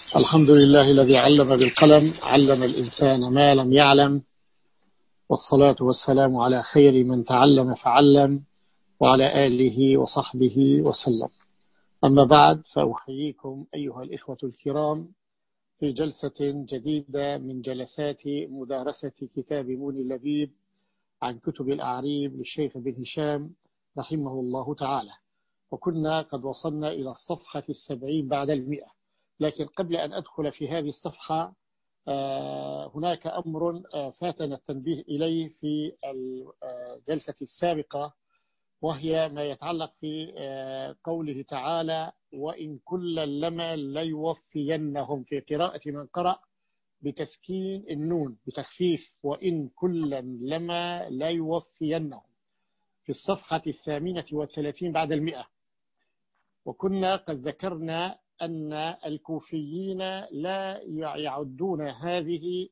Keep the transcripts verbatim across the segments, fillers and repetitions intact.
الحمد لله الذي علم بالقلم علم الإنسان ما لم يعلم، والصلاة والسلام على خير من تعلم فعلم وعلى آله وصحبه وسلم. أما بعد، فأحييكم أيها الإخوة الكرام في جلسة جديدة من جلسات مدارسة كتاب مني اللبيب عن كتب الأعريب للشيخ بن هشام رحمه الله تعالى. وكنا قد وصلنا إلى الصفحة السبعين بعد المئة. لكن قبل أن أدخل في هذه الصفحة هناك أمر فاتنا التنبيه إليه في الجلسة السابقة، وهي ما يتعلق في قوله تعالى: وإن كلا لما ليوفينهم، في قراءة من قرأ بتسكين النون بتخفيف وإن كلا لما ليوفينهم، في الصفحة الثامنة والثلاثين بعد المئة. وكنا قد ذكرنا أن الكوفيين لا يعدون هذه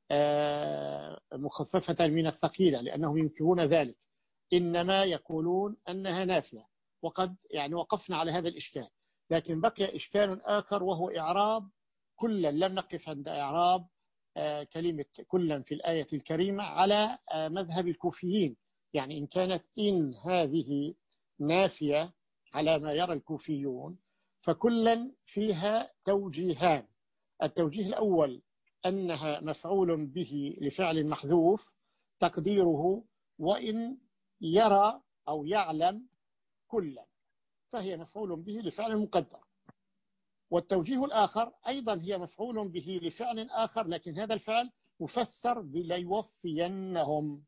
مخففة من الثقيلة لأنهم ينكرون ذلك، إنما يقولون أنها نافية. وقد يعني وقفنا على هذا الإشكال، لكن بقي إشكال آخر وهو إعراب كلا. لم نقف عند إعراب كلمة كلا في الآية الكريمة على مذهب الكوفيين، يعني إن كانت إن هذه نافية على ما يرى الكوفيون، فكلا فيها توجيهان. التوجيه الأول أنها مفعول به لفعل محذوف تقديره وإن يرى أو يعلم كلا، فهي مفعول به لفعل مقدر. والتوجيه الآخر أيضا هي مفعول به لفعل آخر، لكن هذا الفعل مفسر بليوفينهم،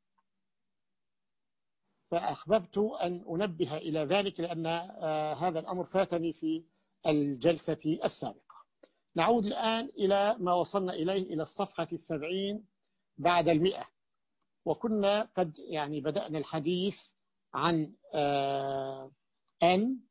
فأحببت أن أنبه إلى ذلك لأن هذا الأمر فاتني في الجلسة السابقة. نعود الآن إلى ما وصلنا إليه، إلى الصفحة السبعين بعد المئة. وكنا قد يعني بدأنا الحديث عن أن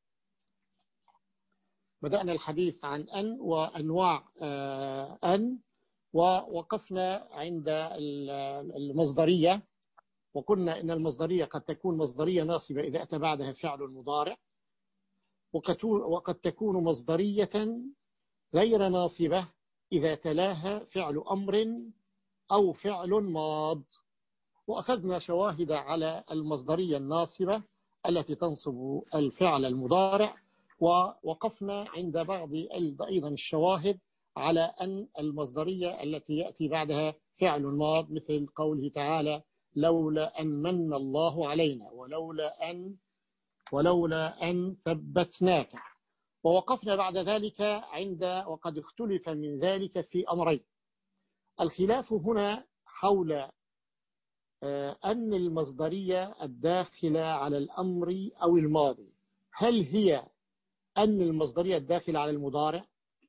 بدأنا الحديث عن أن وأنواع أن، ووقفنا عند المصدرية. وقلنا إن المصدرية قد تكون مصدرية ناصبة إذا أتى بعدها فعل مضارع، وقد تكون مصدرية غير ناصبة إذا تلاها فعل أمر أو فعل ماض. وأخذنا شواهد على المصدرية الناصبة التي تنصب الفعل المضارع، ووقفنا عند بعض أيضا الشواهد على أن المصدرية التي يأتي بعدها فعل ماض، مثل قوله تعالى: لولا أن من الله علينا ولولا أن ولولا أن ثبتناك. ووقفنا بعد ذلك عند وقد اختلف من ذلك في أمرين. الخلاف هنا حول أن المصدرية الداخلة على الأمر أو الماضي، هل هي أن المصدرية الداخلة على المضارع،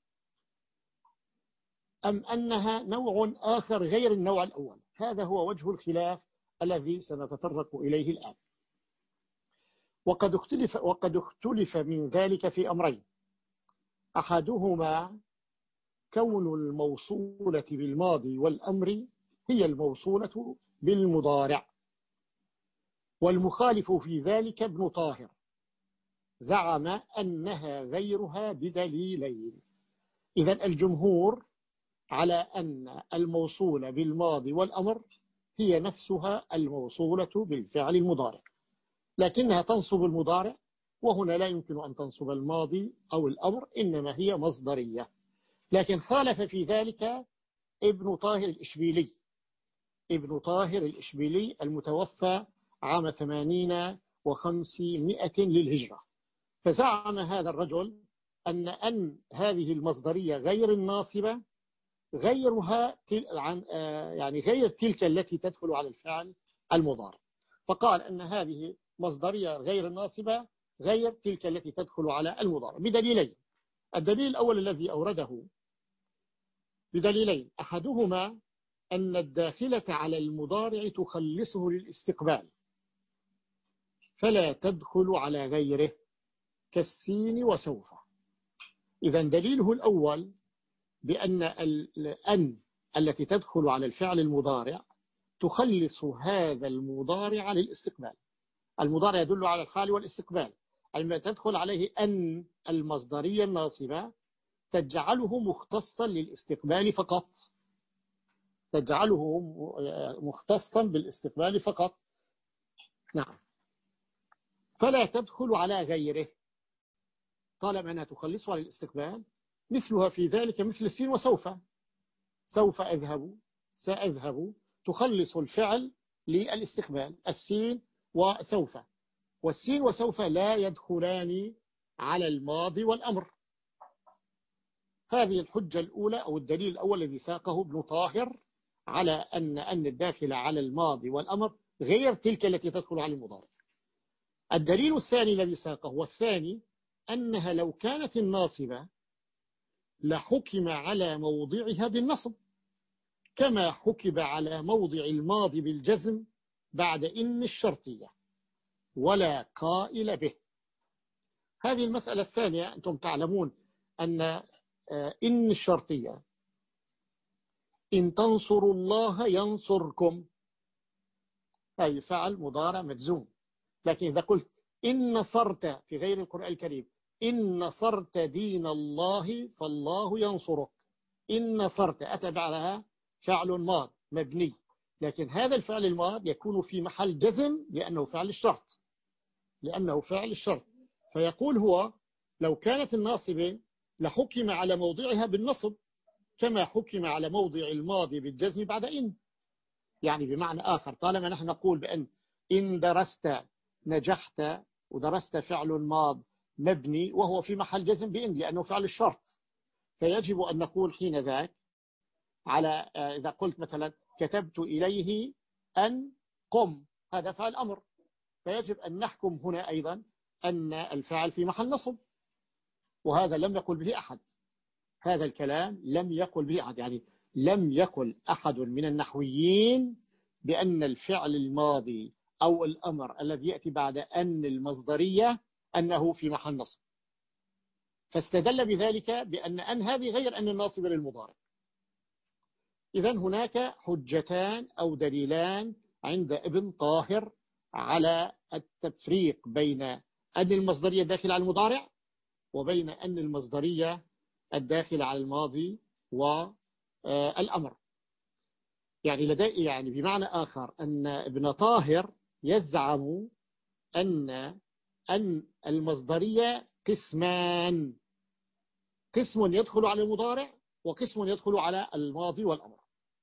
أم أنها نوع آخر غير النوع الأول؟ هذا هو وجه الخلاف الذي سنتطرق إليه الآن. وقد اختلف, وقد اختلف من ذلك في أمرين. أحدهما كون الموصولة بالماضي والأمر هي الموصولة بالمضارع، والمخالف في ذلك ابن طاهر زعم أنها غيرها بدليلين. إذن الجمهور على أن الموصولة بالماضي والأمر هي نفسها الموصولة بالفعل المضارع، لكنها تنصب المضارع، وهنا لا يمكن أن تنصب الماضي أو الأمر، إنما هي مصدرية. لكن خالف في ذلك ابن طاهر الإشبيلي ابن طاهر الإشبيلي المتوفى عام ثمانين وخمسمائة للهجرة. فزعم هذا الرجل أن أن هذه المصدرية غير الناصبة غيرها عن يعني غير تلك التي تدخل على الفعل المضارع، فقال أن هذه مصدرية غير الناصبة غير تلك التي تدخل على المضارع بدليلين. الدليل الأول الذي أورده بدليلين، أحدهما أن الداخلة على المضارع تخلصه للاستقبال فلا تدخل على غيره كالسين وسوف. إذن دليله الأول بأن الأن التي تدخل على الفعل المضارع تخلص هذا المضارع للاستقبال. المضارع يدل على الحال والاستقبال، عندما تدخل عليه أن المصدرية الناصبة تجعله مختصا للاستقبال فقط، تجعله مختصا بالاستقبال فقط. نعم، فلا تدخل على غيره طالما أنها تخلصه على الاستقبال. مثلها في ذلك مثل السين وسوف. سوف أذهب، سأذهب، تخلص الفعل للاستقبال، السين وسوف. والسين وسوف لا يدخلان على الماضي والأمر. هذه الحجة الأولى أو الدليل الأول الذي ساقه ابن طاهر على أن أن الداخل على الماضي والأمر غير تلك التي تدخل على المضارع. الدليل الثاني الذي ساقه والثاني أنها لو كانت الناصبة لحكم على موضعها بالنصب، كما حكم على موضع الماضي بالجزم بعد إن الشرطية ولا قائل به. هذه المسألة الثانية. أنتم تعلمون أن إن الشرطية إن تنصروا الله ينصركم، أي فعل مضارع مجزوم. لكن إذا قلت إن نصرت في غير القرآن الكريم، إن نصرت دين الله فالله ينصرك، إن نصرت أتى بعدها فعل ماض مبني، لكن هذا الفعل الماض يكون في محل جزم لأنه فعل الشرط، لأنه فعل الشرط. فيقول هو لو كانت الناصبة لحكم على موضعها بالنصب كما حكم على موضع الماضي بالجزم بعد إن. يعني بمعنى آخر، طالما نحن نقول بأن إن درست نجحت، ودرست فعل ماض مبني وهو في محل جزم بإن لأنه فعل الشرط، فيجب أن نقول حين ذاك على إذا قلت مثلا كتبت إليه أن قم، هذا فعل أمر، فيجب أن نحكم هنا أيضا أن الفعل في محل نصب، وهذا لم يقل به أحد. هذا الكلام لم يقل به أحد، يعني لم يقل أحد من النحويين بأن الفعل الماضي أو الأمر الذي يأتي بعد أن المصدرية أنه في محل نصب، فاستدل بذلك بأن أن هذه غير أن الناصب للمضارع. إذن هناك حجتان أو دليلان عند ابن طاهر على التفريق بين أن المصدرية الداخل على المضارع وبين أن المصدرية الداخل على الماضي والأمر. يعني لدي يعني بمعنى آخر أن ابن طاهر يزعم أن أن المصدرية قسمان، قسم يدخل على المضارع وقسم يدخل على الماضي والأمر.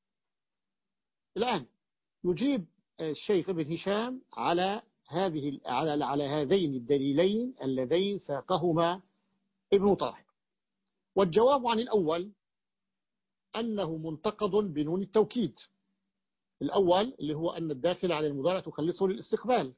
الآن يجيب الشيخ ابن هشام على هذه على على هذين الدليلين اللذين ساقهما ابن طاهر. والجواب عن الأول أنه منتقض بنون التوكيد. الأول اللي هو أن الداخل على المضارع تخلصه للاستقبال.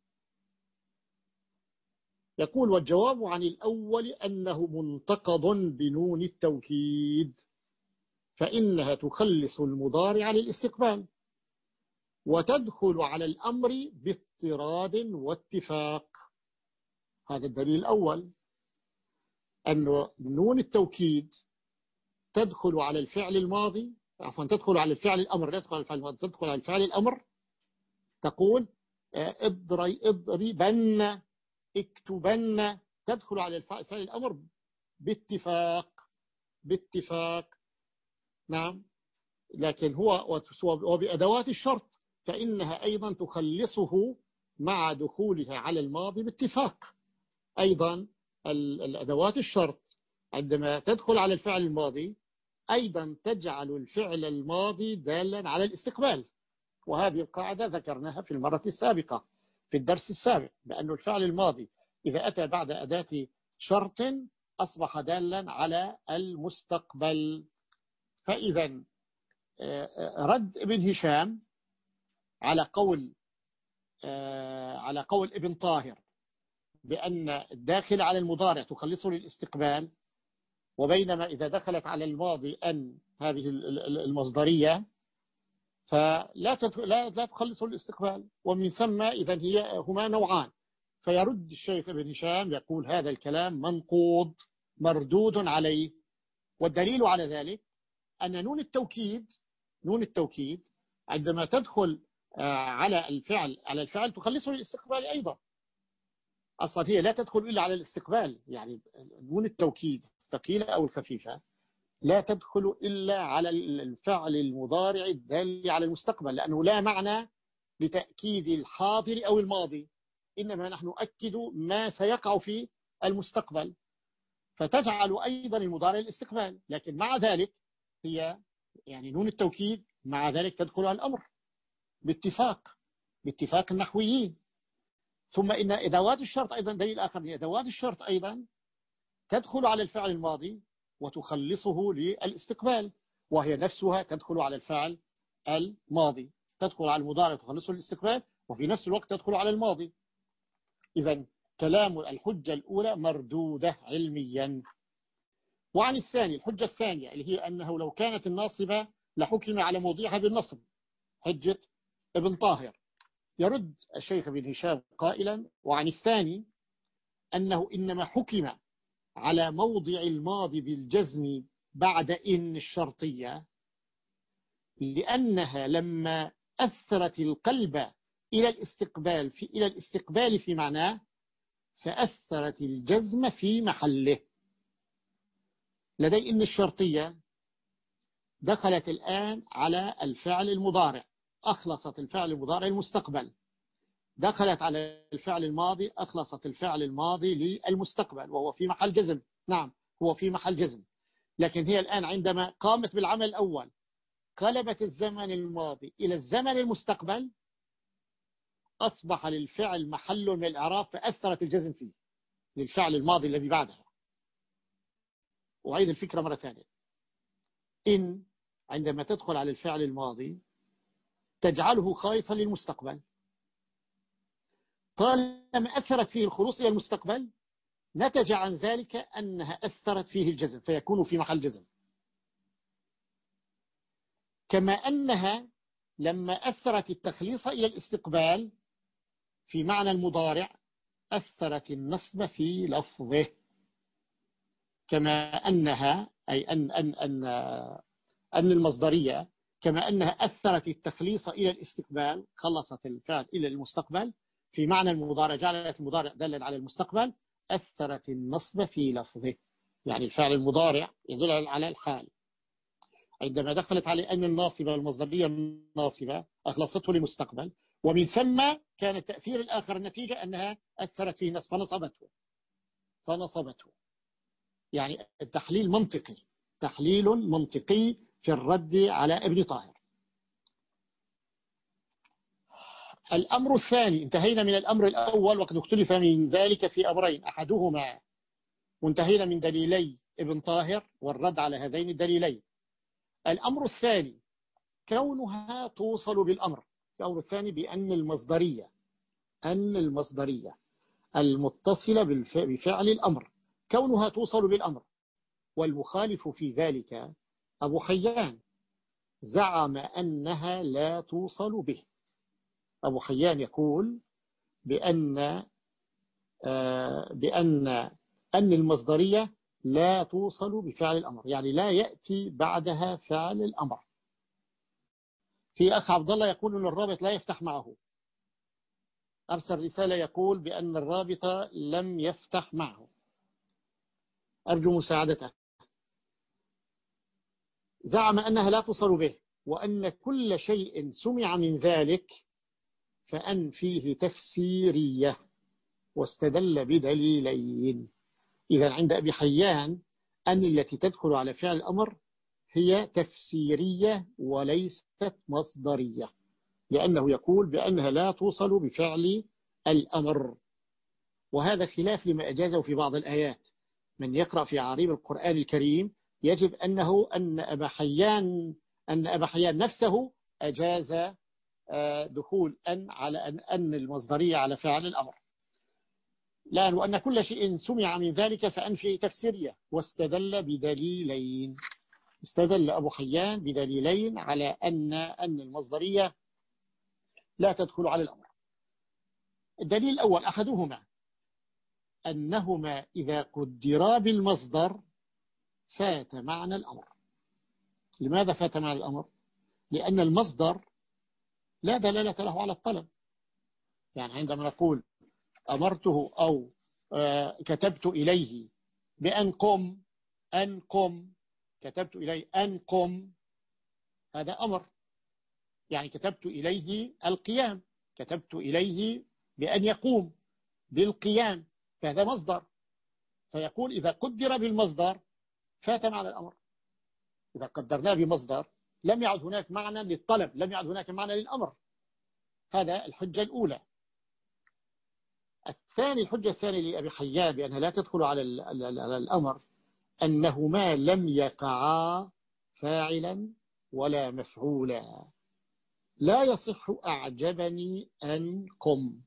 يقول والجواب عن الأول أنه منتقض بنون التوكيد، فإنها تخلص المضارع للاستقبال وتدخل على الأمر باضطراد واتفاق. هذا الدليل الأول، أن نون التوكيد تدخل على الفعل الماضي، عفوا تدخل على الفعل الأمر، لا تدخل على الفعل الماضي، تدخل على الفعل الأمر. تقول اضري اضربن، اكتبن، تدخل على الفعل الأمر باتفاق، باتفاق. نعم، لكن هو وبأدوات الشرط فإنها أيضا تخلصه مع دخولها على الماضي باتفاق. أيضا الأدوات الشرط عندما تدخل على الفعل الماضي أيضا تجعل الفعل الماضي دالا على الاستقبال، وهذه القاعدة ذكرناها في المرة السابقة في الدرس السابق، بأن الفعل الماضي إذا أتى بعد أداة شرط أصبح دالا على المستقبل. فإذا رد ابن هشام على قول على قول ابن طاهر بأن الداخل على المضارع تخلصه للاستقبال، وبينما إذا دخلت على الماضي أن هذه المصدرية فلا لا تخلصه للاستقبال، ومن ثم إذا هي هما نوعان. فيرد الشيخ ابن هشام يقول هذا الكلام منقوض مردود عليه. والدليل على ذلك أن نون التوكيد نون التوكيد عندما تدخل على الفعل على الفعل تخلصه للاستقبال أيضا. أصلا هي لا تدخل إلا على الاستقبال، يعني نون التوكيد الثقيلة أو الخفيفة لا تدخل إلا على الفعل المضارع الدال على المستقبل، لأنه لا معنى لتأكيد الحاضر أو الماضي، إنما نحن نؤكد ما سيقع في المستقبل، فتجعل أيضا المضارع الاستقبال. لكن مع ذلك هي يعني نون التوكيد مع ذلك تدخل على الأمر باتفاق باتفاق النحويين. ثم إن أدوات الشرط أيضا دليل آخر، أدوات الشرط أيضا تدخل على الفعل الماضي وتخلصه للاستقبال، وهي نفسها تدخل على الفعل الماضي، تدخل على المضارع وتخلصه للاستقبال، وفي نفس الوقت تدخل على الماضي. إذا كلام الحجة الأولى مردودة علميا. وعن الثاني، الحجة الثانية اللي هي أنه لو كانت الناصبة لحكم على موضعها بالنصب، حجة ابن طاهر، يرد الشيخ بن هشام قائلا: وعن الثاني أنه إنما حكم على موضع الماضي بالجزم بعد إن الشرطية لأنها لما أثرت القلب إلى الاستقبال في إلى الاستقبال في معناه فأثرت الجزم في محله. لدي إن الشرطية دخلت الآن على الفعل المضارع، أخلصت الفعل المضارع المستقبل، دخلت على الفعل الماضي، أخلصت الفعل الماضي للمستقبل، وهو في محل جزم. نعم هو في محل جزم، لكن هي الآن عندما قامت بالعمل الأول قلبت الزمن الماضي إلى الزمن المستقبل، أصبح للفعل محل من الإعراب فأثرت الجزم فيه للفعل الماضي الذي بعدها. وعيد الفكرة مرة ثانية، إن عندما تدخل على الفعل الماضي تجعله خالصا للمستقبل، طالما أثرت فيه الخلوص إلى المستقبل نتج عن ذلك أنها أثرت فيه الجزم فيكون في محل جزم. كما أنها لما أثرت التخليص إلى الاستقبال في معنى المضارع أثرت النصب في لفظه. كما أنها أي أن, أن, أن, أن المصدرية كما أنها أثرت التخليص إلى الاستقبال، خلصت الفعل إلى المستقبل في معنى المضارع، جعلت المضارع دلا على المستقبل، أثرت النصب في لفظه، يعني الفعل المضارع يدل على الحال. عندما دخلت على أن الناصبة المصدرية الناصبة أخلصته للمستقبل، ومن ثم كان التأثير الآخر النتيجة أنها أثرت فيه النصب فنصبته فنصبته يعني التحليل منطقي، تحليل منطقي في الرد على ابن طاهر. الأمر الثاني، انتهينا من الأمر الأول وقد اختلف من ذلك في أمرين أحدهما، وانتهينا من دليلي ابن طاهر والرد على هذين الدليلين. الأمر الثاني كونها توصل بالأمر، الأمر الثاني بأن المصدرية أن المصدرية المتصلة بفعل الأمر كونها توصل بالأمر. والمخالف في ذلك أبو حيان زعم أنها لا توصل به. أبو حيان يقول بأن آه بأن أن المصدرية لا توصل بفعل الأمر، يعني لا يأتي بعدها فعل الأمر. في أخ عبد الله يقول أن الرابط لا يفتح معه، أرسل رسالة يقول بأن الرابط لم يفتح معه، أرجو مساعدته. زعم أنها لا توصل به، وأن كل شيء سمع من ذلك فأن فيه تفسيرية، واستدل بدليلين. إذا عند أبي حيان أن التي تدخل على فعل الأمر هي تفسيرية وليست مصدرية، لأنه يقول بأنها لا توصل بفعل الأمر، وهذا خلاف لما أجازه في بعض الآيات. من يقرأ في عريب القرآن الكريم يجب أنه أن أبا حيان أن أبا حيان نفسه أجاز دخول أن على أن, أن المصدرية على فعل الأمر، لأن وأن كل شيء سمع من ذلك فأن فيه تفسيرية، واستدل بدليلين. استدل أبو حيان بدليلين على أن أن المصدرية لا تدخل على الأمر. الدليل الأول أحدهما أنهما إذا قدرا بالمصدر فات معنى الأمر. لماذا فات معنى الأمر؟ لأن المصدر لا دلالة له على الطلب. يعني عندما نقول أمرته أو كتبت إليه بأن قم، أن قم، كتبت إليه أن قم، هذا أمر، يعني كتبت إليه القيام، كتبت إليه بأن يقوم بالقيام، فهذا مصدر. فيقول إذا قدر بالمصدر فات معنى الأمر. إذا قدرناه بمصدر لم يعد هناك معنى للطلب، لم يعد هناك معنى للأمر. هذا الحجة الأولى. الثاني، الحجة الثانية لأبي حيان بأنها لا تدخل على على الأمر، أنهما لم يقعا فاعلا ولا مفعولا. لا يصح أعجبني أن قم،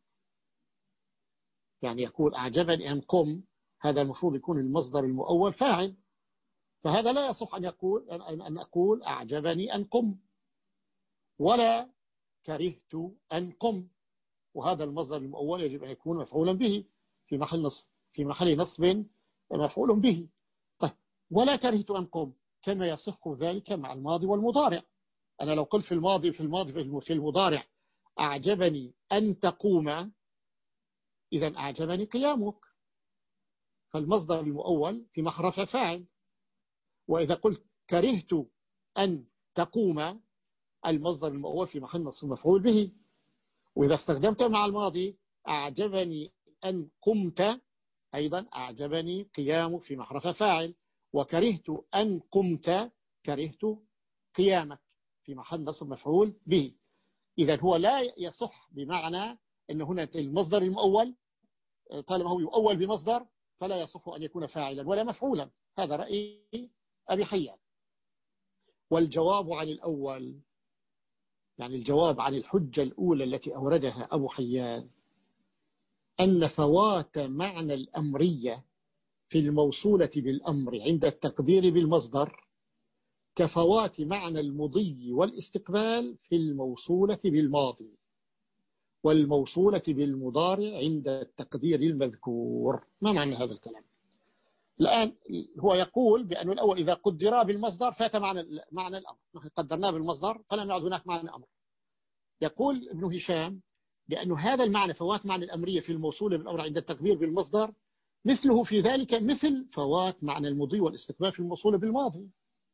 يعني يقول أعجبني أن قم، هذا المفروض يكون المصدر المؤول فاعل، فهذا لا يصح أن يقول أن أن أقول أعجبني أن قم، ولا كرهت أن قم، وهذا المصدر المؤول يجب أن يكون مفعولا به في محل نصب، في محل نصب مفعول به. طيب، ولا كرهت أن قم كما يصح ذلك مع الماضي والمضارع. أنا لو قلت في الماضي في الماضي في المضارع أعجبني أن تقوم، إذا أعجبني قيامك، فالمصدر المؤول في محل فاعل. وإذا قلت كرهت أن تقوم، المصدر المؤول في محل نصب مفعول به. وإذا استخدمت مع الماضي أعجبني أن قمت، أيضا أعجبني قيامك في محل فاعل. وكرهت أن قمت، كرهت قيامك في محل نصب مفعول به. إذا هو لا يصح بمعنى أن هنا المصدر المؤول طالما هو يؤول بمصدر فلا يصح أن يكون فاعلا ولا مفعولا. هذا رأي أبي حيان. والجواب عن الأول، يعني الجواب عن الحجة الأولى التي أوردها أبو حيان، أن فوات معنى الأمرية في الموصولة بالأمر عند التقدير بالمصدر كفوات معنى المضي والاستقبال في الموصولة بالماضي والموصولة بالمضارع عند التقدير المذكور. ما معنى هذا الكلام؟ الآن هو يقول بأن الأول إذا قدر بالمصدر فات معنى معنى الأمر، نحن قدرناه بالمصدر فلم يعد هناك معنى الأمر. يقول ابن هشام بأن هذا المعنى فوات معنى الأمرية في الموصولة بالأمر عند التقدير بالمصدر مثله في ذلك مثل فوات معنى المضي والاستقبال في الموصولة بالماضي.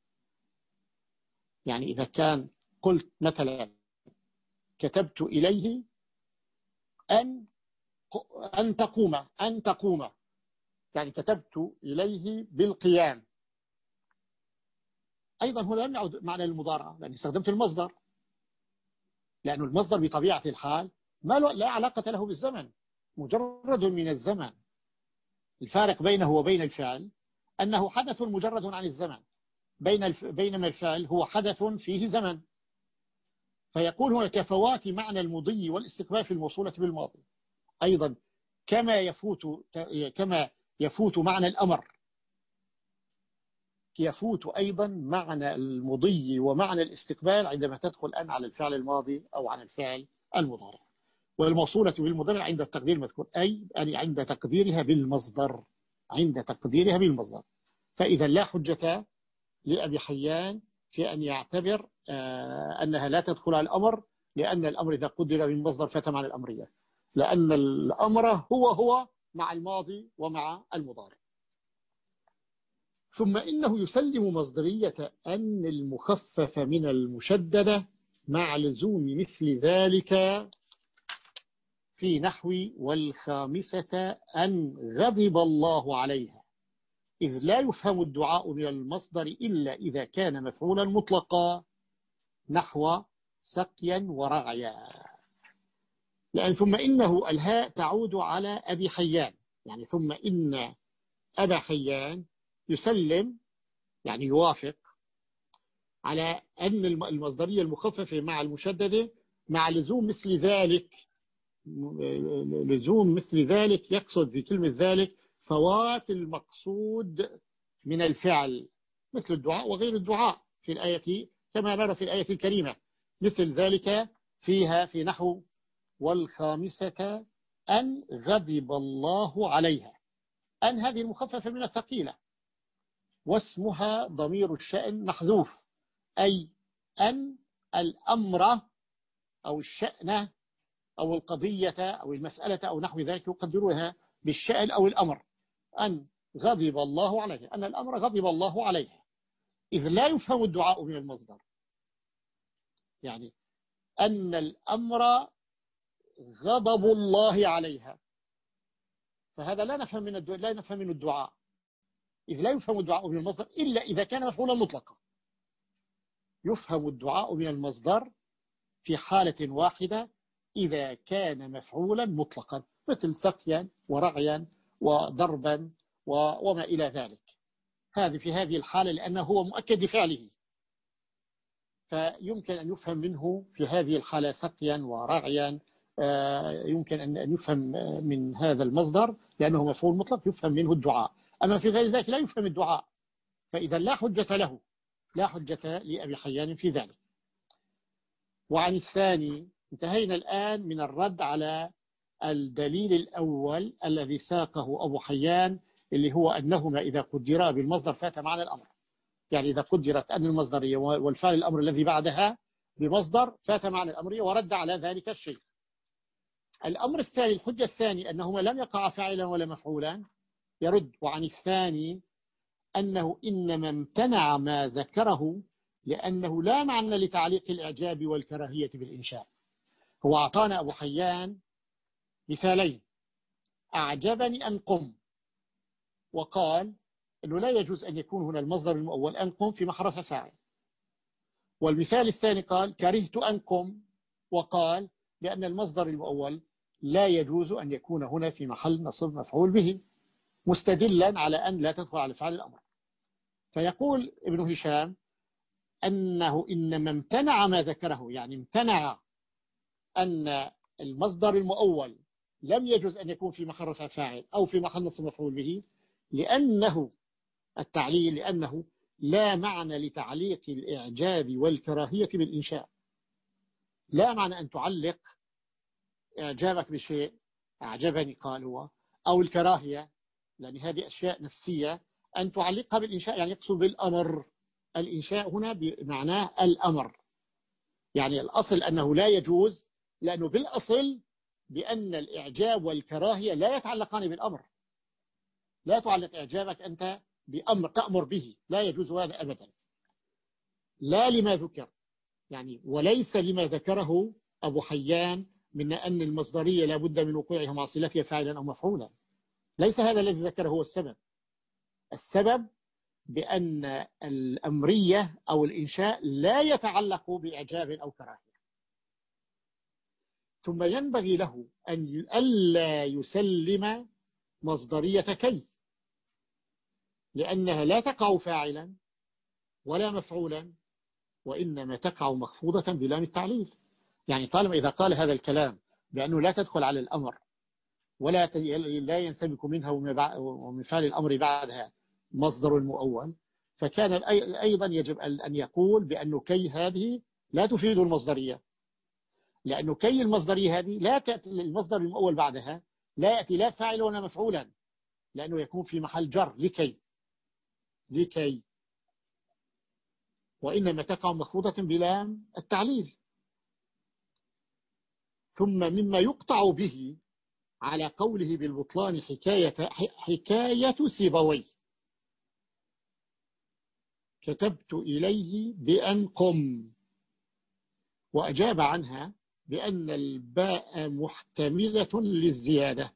يعني إذا كان قلت مثلا كتبت إليه أن أن تقوم، أن تقوم، يعني كتبت إليه بالقيام، أيضا هنا لم يعد معنى المضارعة لأن استخدمت المصدر، لأن المصدر بطبيعة الحال ما لا علاقة له بالزمن، مجرد من الزمن. الفارق بينه وبين الفعل أنه حدث مجرد عن الزمن، بين الف... بينما الفعل هو حدث فيه زمن. فيقول هنا كفوات معنى المضي والاستقبال في الموصولة بالماضي، أيضا كما يفوت كما يفوت معنى الأمر يفوت أيضا معنى المضي ومعنى الاستقبال عندما تدخل أن على الفعل الماضي أو على الفعل المضارع. والموصولة بالمضارع عند التقدير المذكور، أي عند تقديرها بالمصدر، عند تقديرها بالمصدر. فإذا لا حجة لأبي حيان في أن يعتبر أنها لا تدخل على الأمر، لأن الأمر إذا قدر بالمصدر فات معنى الأمرية، لأن الأمر هو هو مع الماضي ومع المضارع. ثم إنه يسلم مصدرية أن المخفف من المشددة مع لزوم مثل ذلك في نحو والخامسة أن غضب الله عليها، إذ لا يفهم الدعاء من المصدر إلا إذا كان مفعولا مطلقا نحو سقيا ورعيا. لأن ثم إنه الهاء تعود على أبي حيان، يعني ثم إن أبا حيان يسلم يعني يوافق على أن المصدرية المخففة مع المشددة مع لزوم مثل ذلك. لزوم مثل ذلك يقصد بكلمة ذلك فوات المقصود من الفعل مثل الدعاء وغير الدعاء في الآية كما نرى في الآية الكريمة، مثل ذلك فيها في نحو والخامسة أن غضب الله عليها. أن هذه المخففة من الثقيلة واسمها ضمير الشأن محذوف، أي أن الأمر أو الشأن أو القضية أو المسألة أو نحو ذلك يقدرها بالشأن أو الأمر. أن غضب الله عليه، أن الأمر غضب الله عليه، إذ لا يفهم الدعاء من المصدر، يعني أن الأمر غضب الله عليها، فهذا لا نفهم من الدعاء، لا نفهم من الدعاء، إذ لا يفهم الدعاء من المصدر إلا إذا كان مفعولا مطلقا. يفهم الدعاء من المصدر في حالة واحدة إذا كان مفعولا مطلقا، مثل سقيا ورعيا وضربا وما إلى ذلك. هذه في هذه الحالة لأنه هو مؤكد لفعله، فيمكن أن يفهم منه في هذه الحالة سقيا ورعيا، يمكن أن يفهم من هذا المصدر لأنه مفعول مطلق يفهم منه الدعاء. أما في غير ذلك لا يفهم الدعاء، فإذا لا حجة له، لا حجة لأبي حيان في ذلك. وعن الثاني انتهينا الآن من الرد على الدليل الأول الذي ساقه أبو حيان، اللي هو أنهما إذا قدرا بالمصدر فات معنى الأمر، يعني إذا قدرت أن المصدرية والفعل الأمر الذي بعدها بمصدر فات معنى الأمرية، ورد على ذلك الشيء. الأمر الثاني، الحجة الثاني أنهما لم يقع فاعلا ولا مفعولا، يرد وعن الثاني أنه إنما امتنع ما ذكره لأنه لا معنى لتعليق الإعجاب والكراهية بالإنشاء. هو أعطانا أبو حيان مثالين: أعجبني أن قم، وقال أنه لا يجوز أن يكون هنا المصدر المؤول أن قم في محرف فاعل. والمثال الثاني قال كرهت أن قم، وقال لأن المصدر المؤول لا يجوز أن يكون هنا في محل نصب مفعول به، مستدلا على أن لا تدخل على فعل الأمر. فيقول ابن هشام أنه إنما امتنع ما ذكره، يعني امتنع أن المصدر المؤول لم يجوز أن يكون في محل رفع فاعل أو في محل نصب مفعول به، لأنه التعليل لأنه لا معنى لتعليق الإعجاب والكراهية بالإنشاء. لا معنى أن تعلق إعجابك بشيء، أعجبني قال هو، أو الكراهية، لأن هذه أشياء نفسية، أن تعلقها بالإنشاء، يعني يقصد بالأمر. الإنشاء هنا بمعناه الأمر، يعني الأصل أنه لا يجوز، لأنه بالأصل بأن الإعجاب والكراهية لا يتعلقان بالأمر. لا تعلق إعجابك أنت بأمر تأمر به، لا يجوز هذا أبدا، لا لما ذكر، يعني وليس لما ذكره أبو حيان من أن المصدرية لا بد من وقوعها مع صلتها فاعلا أو مفعولا. ليس هذا الذي ذكره هو السبب. السبب بأن الأمرية أو الإنشاء لا يتعلق بإعجاب أو كراهية. ثم ينبغي له أن ألا يسلم مصدرية كي، لأنها لا تقع فاعلا ولا مفعولا، وإنما تقع مخفوضة بلام التعليل. يعني طالما إذا قال هذا الكلام بأنه لا تدخل على الأمر ولا لا ينسبك منها ومن فعل الأمر بعدها مصدر المؤول، فكان أيضا يجب أن يقول بأن كي هذه لا تفيد المصدرية، لأنه كي المصدرية هذه لا تأتي المصدر المؤول بعدها، لا يأتي لا فاعل ولا مفعولا، لأنه يكون في محل جر لكي لكي وإنما تقع مخفوضة بلام التعليل. ثم مما يقطع به على قوله بالبطلان حكاية حكاية سيبويه، كتبت إليه بأن قم، وأجاب عنها بأن الباء محتملة للزيادة.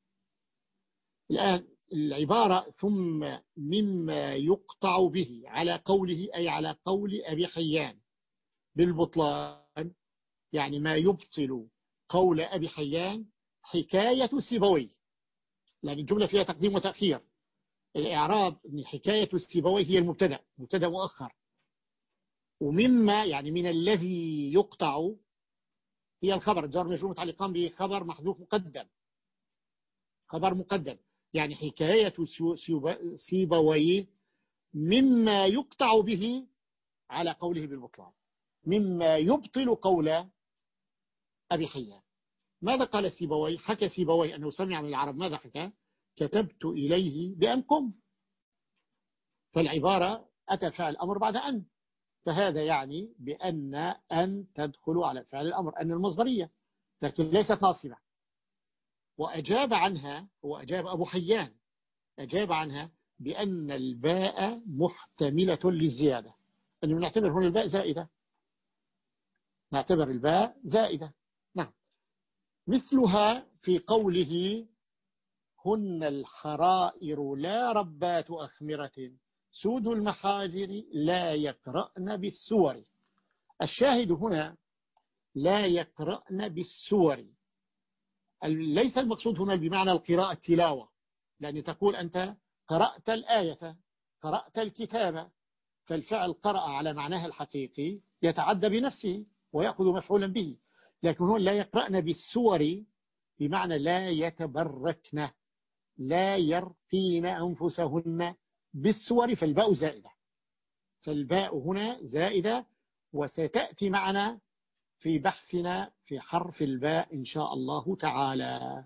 الآن العبارة ثم مما يقطع به على قوله أي على قول أبي حيان بالبطلان، يعني ما يبطل قول أبي حيان حكاية سيبويه، لأن الجملة فيها تقديم وتأخير. الإعراب من حكاية سيبويه هي المبتدأ، مبتدأ مؤخر، ومما يعني من الذي يقطع هي الخبر، الجار مجرور متعلقان بخبر محذوف مقدم، خبر مقدم، يعني حكاية سيبويه مما يقطع به على قوله بالبطلان، مما يبطل قول أبي حيان. ماذا قال سيبويه؟ حكى سيبويه أنه سمع من العرب، ماذا حكى؟ كتبت إليه بأن قم، فالعبارة أتى فعل الأمر بعد أن، فهذا يعني بأن أن تدخل على فعل الأمر، أن المصدرية، لكن ليست ناصبة. وأجاب عنها هو أجاب أبو حيان أجاب عنها بأن الباء محتملة للزيادة، أنه نعتبر هنا الباء زائدة، نعتبر الباء زائدة. نعم. مثلها في قوله هن الحرائر لا ربات أخمرة سود المحاجر لا يقرأن بالسور. الشاهد هنا لا يقرأن بالسور، ليس المقصود هنا بمعنى القراءة التلاوة، لأن تقول أنت قرأت الآية، قرأت الكتاب، فالفعل قرأ على معناه الحقيقي يتعدى بنفسه ويأخذ مفعولا به. لكن هون لا يقرأن بالسور بمعنى لا يتبركن، لا يرقين أنفسهن بالسور، فالباء زائدة، فالباء هنا زائدة، وستأتي معنا في بحثنا في حرف الباء إن شاء الله تعالى.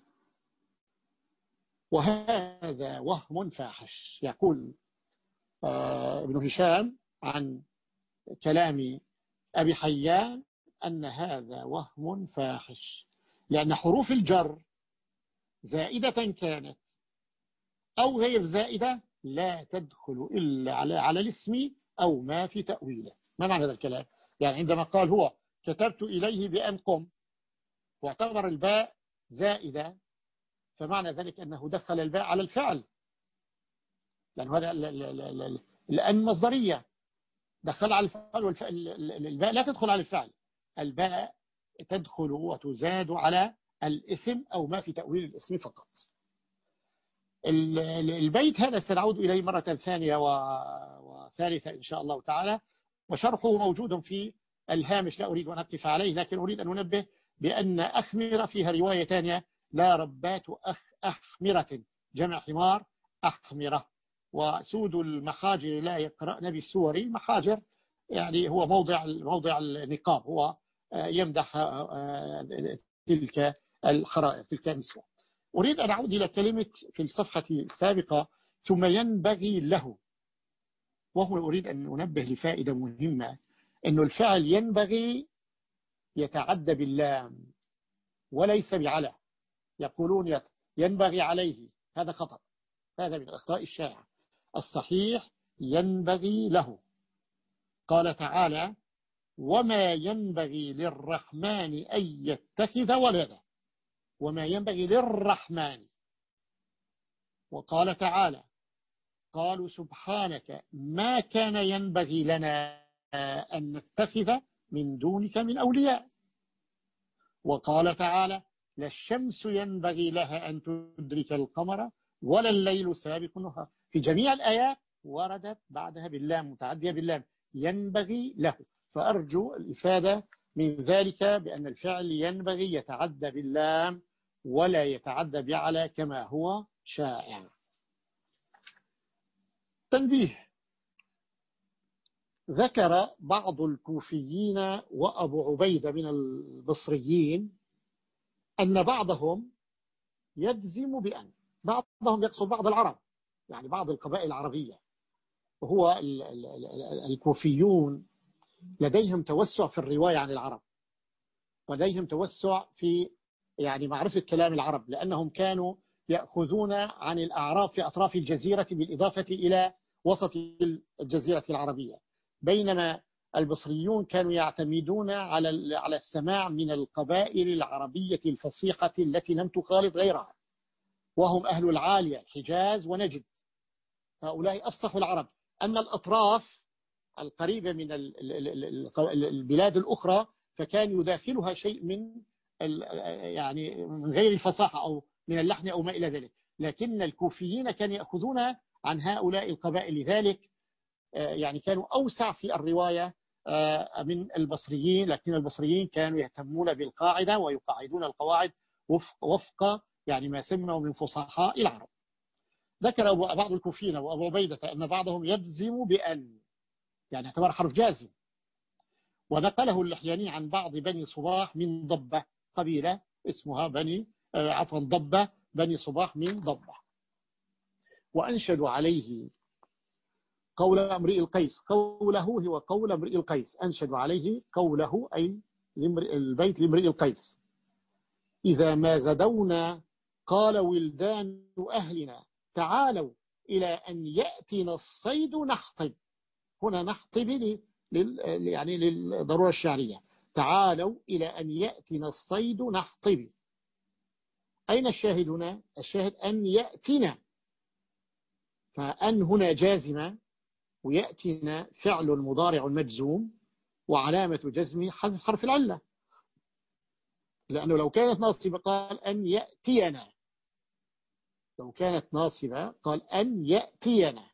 وهذا وهم فاحش. يقول ابن هشام عن كلام أبي حيان أن هذا وهم فاحش، لأن حروف الجر زائدة كانت أو غير زائدة لا تدخل إلا على على الاسم أو ما في تأويله. ما معنى هذا الكلام؟ يعني عندما قال هو كتبت إليه بأن قم واعتبر الباء زائدة، فمعنى ذلك أنه دخل الباء على الفعل، لأن هذا الأن مصدرية دخل على الفعل، والباء لا تدخل على الفعل، الباء تدخل وتزاد على الاسم أو ما في تأويل الاسم فقط. البيت هذا سنعود إليه مرة ثانية وثالثة إن شاء الله تعالى، وشرحه موجود في الهامش، لا أريد أن أقف عليه، لكن أريد أن ننبه بأن أخمرة فيها رواية ثانية لا ربات أخ أحمرة، جمع حمار أحمرة. وسود المحاجر لا يقرأن بالسور، المحاجر يعني هو موضع موضع النقاب، هو يمدح تلك الحرائر تلك النسوة. أريد أن أعود إلى كلمة في الصفحة السابقة ثم ينبغي له، وهو أريد أن أنبه لفائدة مهمة، أن الفعل ينبغي يتعدى باللام وليس بعلى. يقولون ينبغي عليه، هذا خطأ، هذا من الأخطاء الشائعة. الصحيح ينبغي له. قال تعالى وما ينبغي للرحمن أن يتخذ ولدا، وما ينبغي للرحمن. وقال تعالى قالوا سبحانك ما كان ينبغي لنا أن نتخذ من دونك من أولياء. وقال تعالى لا الشمس ينبغي لها أن تدرك القمر ولا الليل سابق النهار. في جميع الآيات وردت بعدها باللام، متعدية باللام، ينبغي له. فأرجو الإفادة من ذلك بأن الفعل ينبغي يتعدى باللام ولا يتعدى بعلى كما هو شائع. تنبيه: ذكر بعض الكوفيين وأبو عبيدة من البصريين أن بعضهم يجزم بأن، بعضهم يقصد بعض العرب، يعني بعض القبائل العربية، وهو الكوفيون لديهم توسع في الرواية عن العرب، ولديهم توسع في يعني معرفة كلام العرب، لأنهم كانوا يأخذون عن الأعراب في أطراف الجزيرة بالإضافة إلى وسط الجزيرة العربية، بينما البصريون كانوا يعتمدون على على السماع من القبائل العربية الفصيحة التي لم تخالط غيرها، وهم أهل العالية الحجاز ونجد، هؤلاء أفصح العرب. أما الأطراف القريبة من البلاد الأخرى فكان يداخلها شيء من يعني من غير الفصاحة أو من اللحن أو ما إلى ذلك، لكن الكوفيين كانوا يأخذون عن هؤلاء القبائل، لذلك يعني كانوا أوسع في الرواية من البصريين، لكن البصريين كانوا يهتمون بالقاعدة ويقاعدون القواعد وفق يعني ما سموا من فصحاء العرب. ذكر بعض الكوفيين وأبو عبيدة أن بعضهم يجزم بأن، يعني اعتبر حرف جازم. ونقله اللحياني عن بعض بني صباح من ضبة، قبيلة اسمها بني عفوا ضبة، بني صباح من ضبة. وأنشد عليه قول امرئ القيس، قوله هو قول امرئ القيس، أنشد عليه قوله أي البيت لامرئ القيس: إذا ما غدونا قال ولدان أهلنا تعالوا إلى أن يأتينا الصيد نحطب. هنا نحطب لل يعني للضرورة الشعرية. تعالوا إلى أن يأتينا الصيد نحطب. أين الشاهد هنا؟ الشاهد أن يأتينا، فأن هنا جازمة، ويأتينا فعل مضارع مجزوم، وعلامة جزمه حذف حرف العلة، لأنه لو كانت ناصبة قال أن يأتينا، لو كانت ناصبة قال أن يأتينا.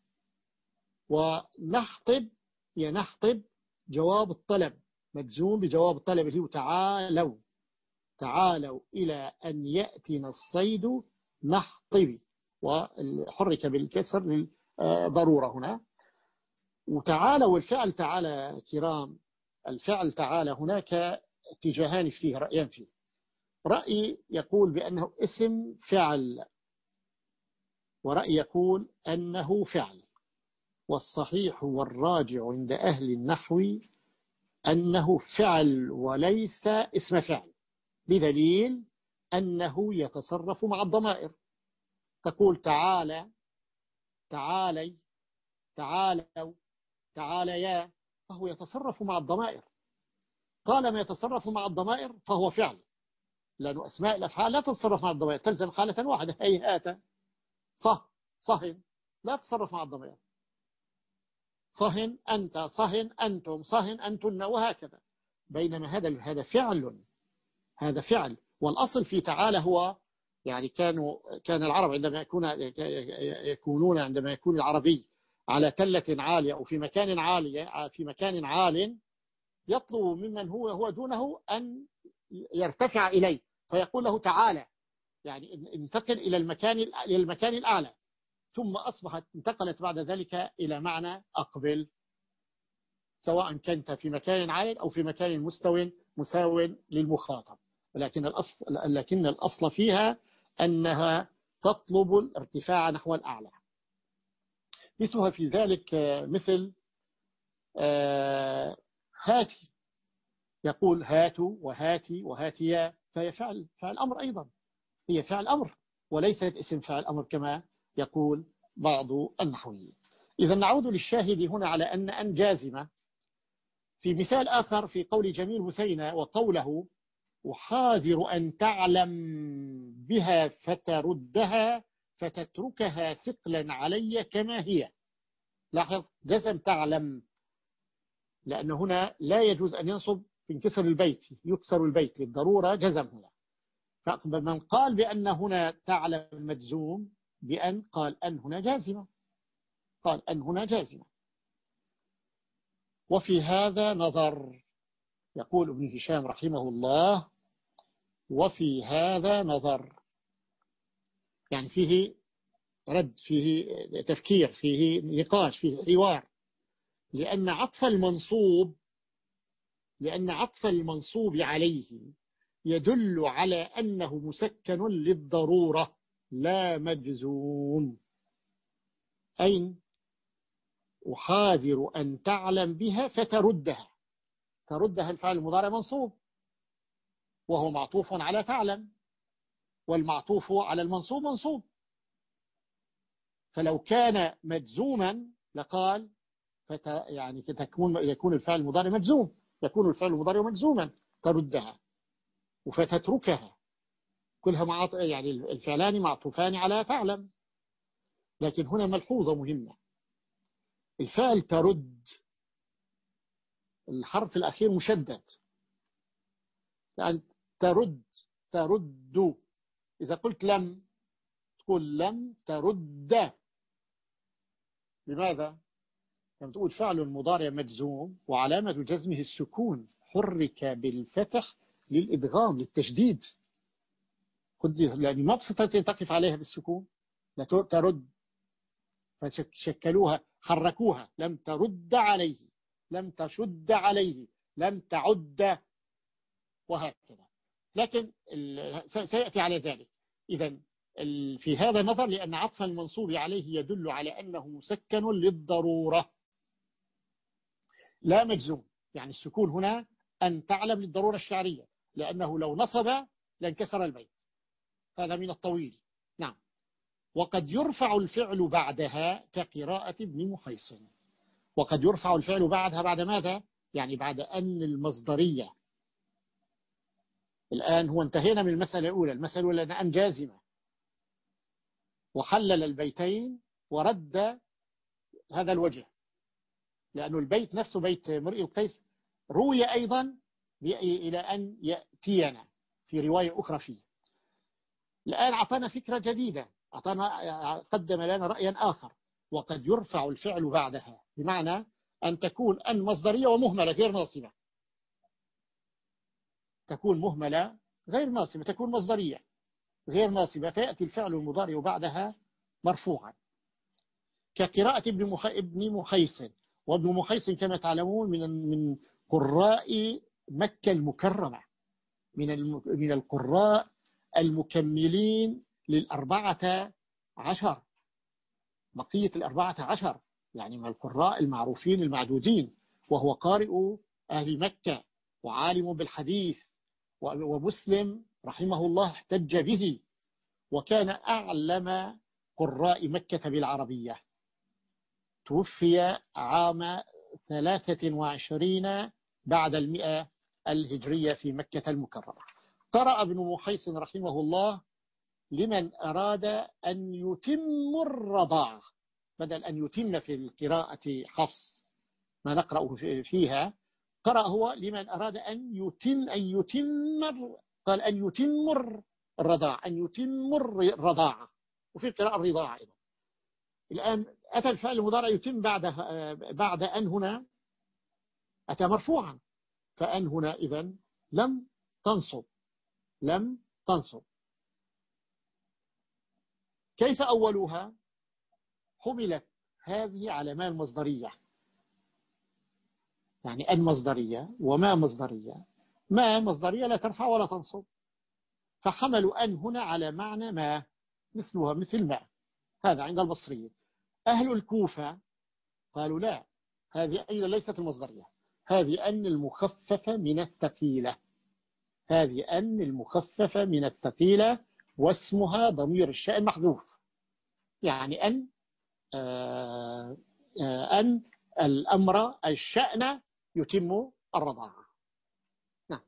ونحطب ينحطب جواب الطلب مجزوم بجواب الطلب اللي هو تعالوا، تعالوا إلى أن يأتينا الصيد نحطب، وحرك بالكسر للضرورة هنا. وتعالوا والفعل تعالى كرام، الفعل تعالى هناك اتجاهان فيه، رأيان فيه. رأي يقول بأنه اسم فعل، ورأي يقول أنه فعل. والصحيح والراجع عند أهل النحو أنه فعل وليس اسم فعل، بدليل أنه يتصرف مع الضمائر. تقول تعالى، تعالي، تعالوا، تعاليا، فهو يتصرف مع الضمائر. طالما يتصرف مع الضمائر فهو فعل، لأن أسماء الأفعال لا تتصرف مع الضمائر، تلزم حالة واحدة، هيهات، صه، صهن، لا تتصرف مع الضمائر. صهن أنت، صهن أنتم، صهن أنتن، وهكذا. بينما هذا هذا فعل، هذا فعل. والأصل في تعالى هو يعني كانوا كان العرب عندما يكون يكونون عندما يكون العربي على تلة عالية أو في مكان عالية في مكان عال، يطلب ممن هو هو دونه أن يرتفع إليه، فيقول له تعالى، يعني انتقل إلى المكان إلى المكان الأعلى. ثم أصبحت انتقلت بعد ذلك إلى معنى أقبل، سواء كنت في مكان عال أو في مكان مستوى مساو للمخاطب. ولكن الأصل لكن الأصل فيها أنها تطلب الارتفاع نحو الأعلى. مثلها في ذلك مثل هاتي، يقول هاتوا وهاتي وهاتيا، فهي فعل فعل أمر أيضا، هي فعل أمر وليست اسم فعل أمر كما يقول بعض النحويين. إذا نعود للشاهد هنا على أن أن جازمة. في مثال آخر في قول جميل بثينة وقوله أحاذر أن تعلم بها فتردها فتتركها ثقلا علي كما هي. لاحظ جزم تعلم، لأن هنا لا يجوز أن ينصب في انكسر البيت، يكسر البيت للضرورة جزم هنا. فمن قال بأن هنا تعلم مجزوم بأن قال أن هنا جازمة، قال أن هنا جازمة. وفي هذا نظر، يقول ابن هشام رحمه الله وفي هذا نظر، يعني فيه رد، فيه تفكير، فيه نقاش، فيه حوار. لأن عطف المنصوب لأن عطف المنصوب عليه يدل على أنه مسكن للضرورة لا مجزوم. أين أحاذر أن تعلم بها فتردها، تردها الفعل المضارع منصوب وهو معطوف على تعلم، والمعطوف على المنصوب منصوب. فلو كان مجزوما لقال فت يعني تكون يكون الفعل المضارع مجزوم، يكون الفعل المضارع مجزوما، تردها وفتتركها، كلها معط... يعني الفعلان معطوفان على تعلم. لكن هنا ملحوظة مهمة، الفعل ترد الحرف الأخير مشدد، يعني ترد ترد. إذا قلت لم تقول لم ترد. لماذا؟ لما تقول فعل مضارع مجزوم وعلامة جزمه السكون، حرك بالفتح للإدغام للتشديد، لأن ما بستطيع تقف عليها بالسكون، لا ترد، فشكلوها حركوها، لم ترد عليه، لم تشد عليه، لم تعد، وهكذا. لكن سيأتي على ذلك. إذن في هذا النظر لأن عطف المنصوب عليه يدل على أنه مسكن للضرورة لا مجزوم. يعني السكون هنا أن تعلم للضرورة الشعرية، لأنه لو نصب لانكسر البيت، هذا من الطويل. نعم. وقد يرفع الفعل بعدها كقراءة ابن محيصن. وقد يرفع الفعل بعدها بعد ماذا؟ يعني بعد أن المصدرية. الآن هو انتهينا من المسألة الأولى. المسألة الأولى أن أن جازمة، وحلل البيتين ورد هذا الوجه، لأن البيت نفسه بيت مرئي القيس روي أيضا إلى أن يأتينا في رواية أخرى فيه. الآن أعطانا فكرة جديدة، أعطانا قدم لنا رأيا آخر. وقد يرفع الفعل بعدها، بمعنى أن تكون أن مصدرية ومهملة غير ناصبة، تكون مهملة غير ناصبة، تكون مصدرية غير ناصبة، فيأتي الفعل المضارع بعدها مرفوعا كقراءة ابن مخ... ابن محيصن. وابن محيصن كما تعلمون من من قراء مكة المكرمة، من الم... من القراء المكملين للأربعة عشر، بقية الأربعة عشر، يعني من القراء المعروفين المعدودين. وهو قارئ أهل مكة وعالم بالحديث، ومسلم رحمه الله احتج به، وكان أعلم قراء مكة بالعربية. توفي عام ثلاثة وعشرين بعد المئة الهجرية في مكة المكرمة. قرأ ابن محيصن رحمه الله لمن أراد أن يتم الرضاعة، بدل أن يتم في القراءة حفص ما نقرأه فيها، قرأ هو لمن أراد أن يتم أن يتم قال أن يتم الرضاعة، أن يتم الرضاعة، وفي القراءة الرضاعة أيضا. الآن أتى الفعل المضارع يتم بعد بعد أن هنا أتى مرفوعا، فأن هنا إذن لم تنصب، لم تنصب. كيف أولها؟ حملت هذه على ما المصدرية، يعني أن مصدرية وما مصدرية. ما مصدرية لا ترفع ولا تنصب، فحملوا أن هنا على معنى ما، مثلها مثل ما. هذا عند البصريين. أهل الكوفة قالوا لا، هذه أيضا ليست المصدرية، هذه أن المخففة من الثقيلة، هذه أن المخففة من الثقيلة، واسمها ضمير الشأن محذوف، يعني أن آه آه أن الأمر الشأن يتم الرضاعة. نعم.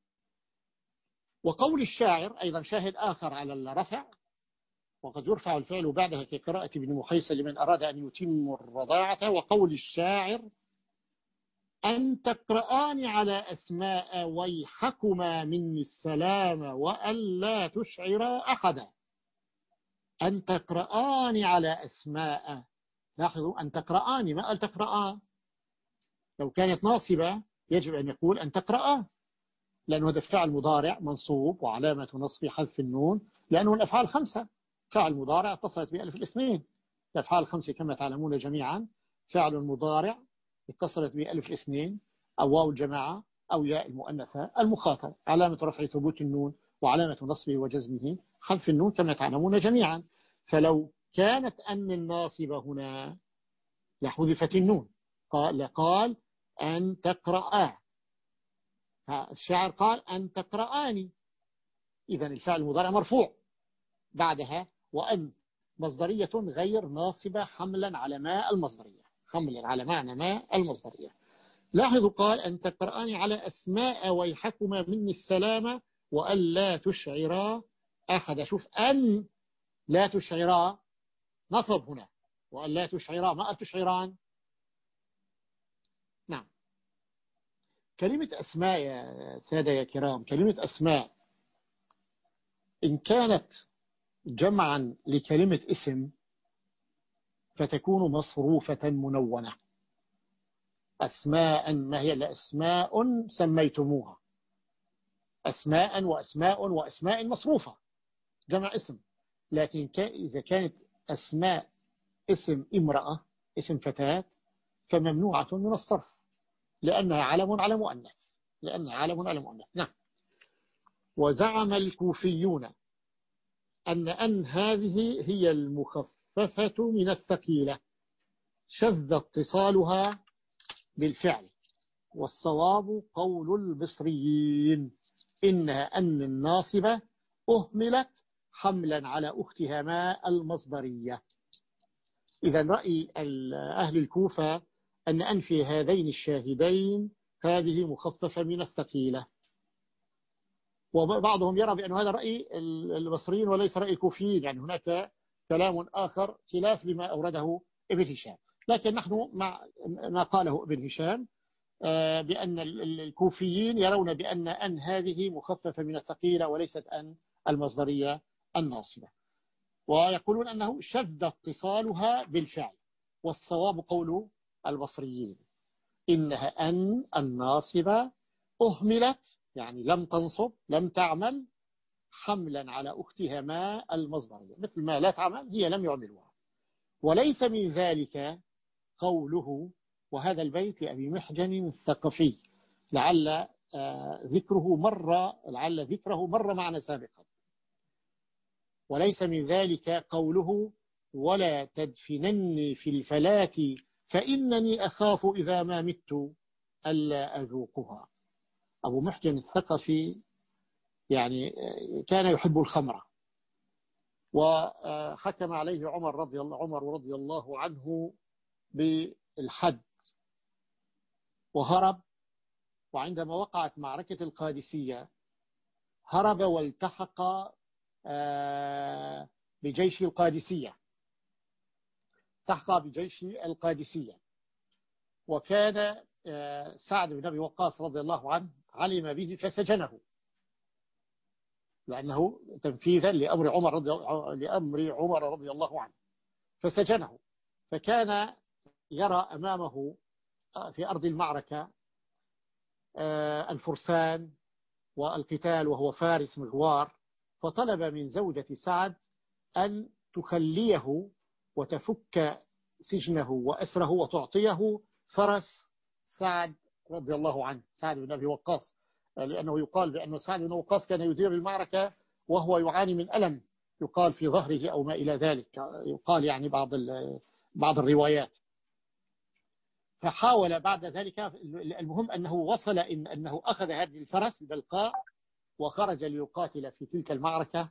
وقول الشاعر أيضا شاهد آخر على الرفع، وقد يرفع الفعل بعدها كقراءة ابن محيصن لمن أراد أن يتم الرضاعة. وقول الشاعر أن تقرآن على أسماء ويحكما مني السلام وألا تشعر أحدا. أن تقرآن على أسماء، لاحظوا أن تقرآن، ما قال تقرآن. لو كانت ناصبة يجب أن يقول أن تقرآن، لأنه هذا فعل مضارع منصوب وعلامة نصب حذف النون، لأنه الأفعال خمسة، فعل مضارع اتصلت بألف الاثنين. الأفعال الخمسة كما تعلمون جميعا، فعل مضارع اتصلت بألف الاثنين أو واو الجماعة أو ياء المؤنثة المخاطب، علامة رفع ثبوت النون وعلامة نصبه وجزمه حذف النون كما تعلمون جميعا. فلو كانت أن الناصبة هنا لحذفت النون، قال قال أن تقرأ، الشاعر قال أن تقرآني، إذن الفعل المضارع مرفوع بعدها وأن مصدرية غير ناصبة حملا على ما المصدرية، حملا على معنى ما المصدرية. لاحظوا قال أن تقرآني على أسماء ويحكما مني السلامة وألا تشعرا أحد. شوف أن لا تشعرا نصب هنا، وألا تشعرا ما تشعران. نعم. كلمة أسماء يا سادة يا كرام، كلمة أسماء إن كانت جمعا لكلمة اسم فتكون مصروفة منونة. أسماء ما هي الأسماء سميتموها، أسماء وأسماء وأسماء مصروفة جمع اسم. لكن إذا كانت أسماء اسم امرأة اسم فتاة فممنوعة من الصرف، لأنها علم على مؤنث، لأنها علم على مؤنث. نعم. وزعم الكوفيون أن أن هذه هي المخففة من الثقيلة، شذ اتصالها بالفعل، والصواب قول البصريين إنها أن الناصبة أهملت حملا على أختها ما المصدرية. إذا رأي أهل الكوفة أن أنفي هذين الشاهدين هذه مخففة من الثقيلة، وبعضهم يرى بأن هذا رأي البصريين وليس رأي الكوفيين، يعني هناك كلام آخر خلاف لما أورده ابن هشام. لكن نحن مع ما قاله ابن هشام بأن الكوفيين يرون بأن أن هذه مخففة من الثقيلة وليست أن المصدرية الناصبة، ويقولون أنه شذ اتصالها بالفعل، والصواب قول البصريين إنها أن الناصبة أهملت، يعني لم تنصب لم تعمل، حملا على أختها ما المصدرية، مثل ما لا تعمل هي لم يعملوها. وليس من ذلك قوله، وهذا البيت لأبي محجن الثقفي لعل ذكره مرة لعل ذكره مرة معنا سابقا. وليس من ذلك قوله ولا تدفنني في الفلاة فإنني أخاف إذا ما مت ألا أذوقها. أبو محجن الثقفي يعني كان يحب الخمرة، وحكم عليه عمر رضي الله عمر رضي الله عنه بالحد وهرب، وعندما وقعت معركة القادسية هرب والتحق بجيش القادسية التحق بجيش القادسية وكان سعد بن أبي وقاص رضي الله عنه علم به فسجنه، لأنه تنفيذا لأمر عمر رضي لأمر عمر رضي الله عنه فسجنه. فكان يرى أمامه في أرض المعركة الفرسان والقتال وهو فارس مغوار، فطلب من زوجة سعد أن تخليه وتفك سجنه وأسره وتعطيه فرس سعد رضي الله عنه، سعد بن أبي وقاص، لأنه يقال بأن سعد بن وقاص كان يدير المعركة وهو يعاني من ألم يقال في ظهره أو ما إلى ذلك، يقال يعني بعض بعض الروايات. فحاول بعد ذلك، المهم أنه وصل إن أنه أخذ هذه الفرس البلقاء وخرج ليقاتل في تلك المعركة،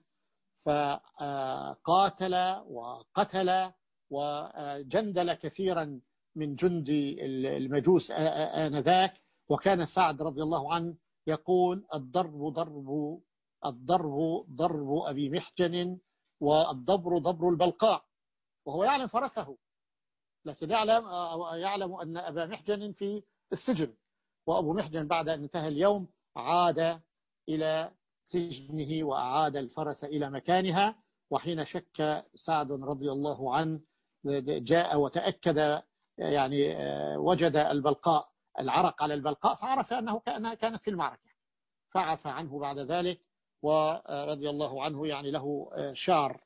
فقاتل وقتل وجندل كثيرا من جند المجوس آنذاك. وكان سعد رضي الله عنه يقول الضرب ضرب الضرب ضرب أبي محجن والضبر ضبر البلقاء، وهو يعلم فرسه، لكن يعلم يعلم أن أبا محجن في السجن، وأبو محجن بعد أن انتهى اليوم عاد إلى سجنه وأعاد الفرس إلى مكانها. وحين شك سعد رضي الله عنه جاء وتأكد، يعني وجد البلقاء العرق على البلقاء، فعرف أنه كأنها كانت في المعركة، فعفى عنه بعد ذلك ورضي الله عنه. يعني له شعر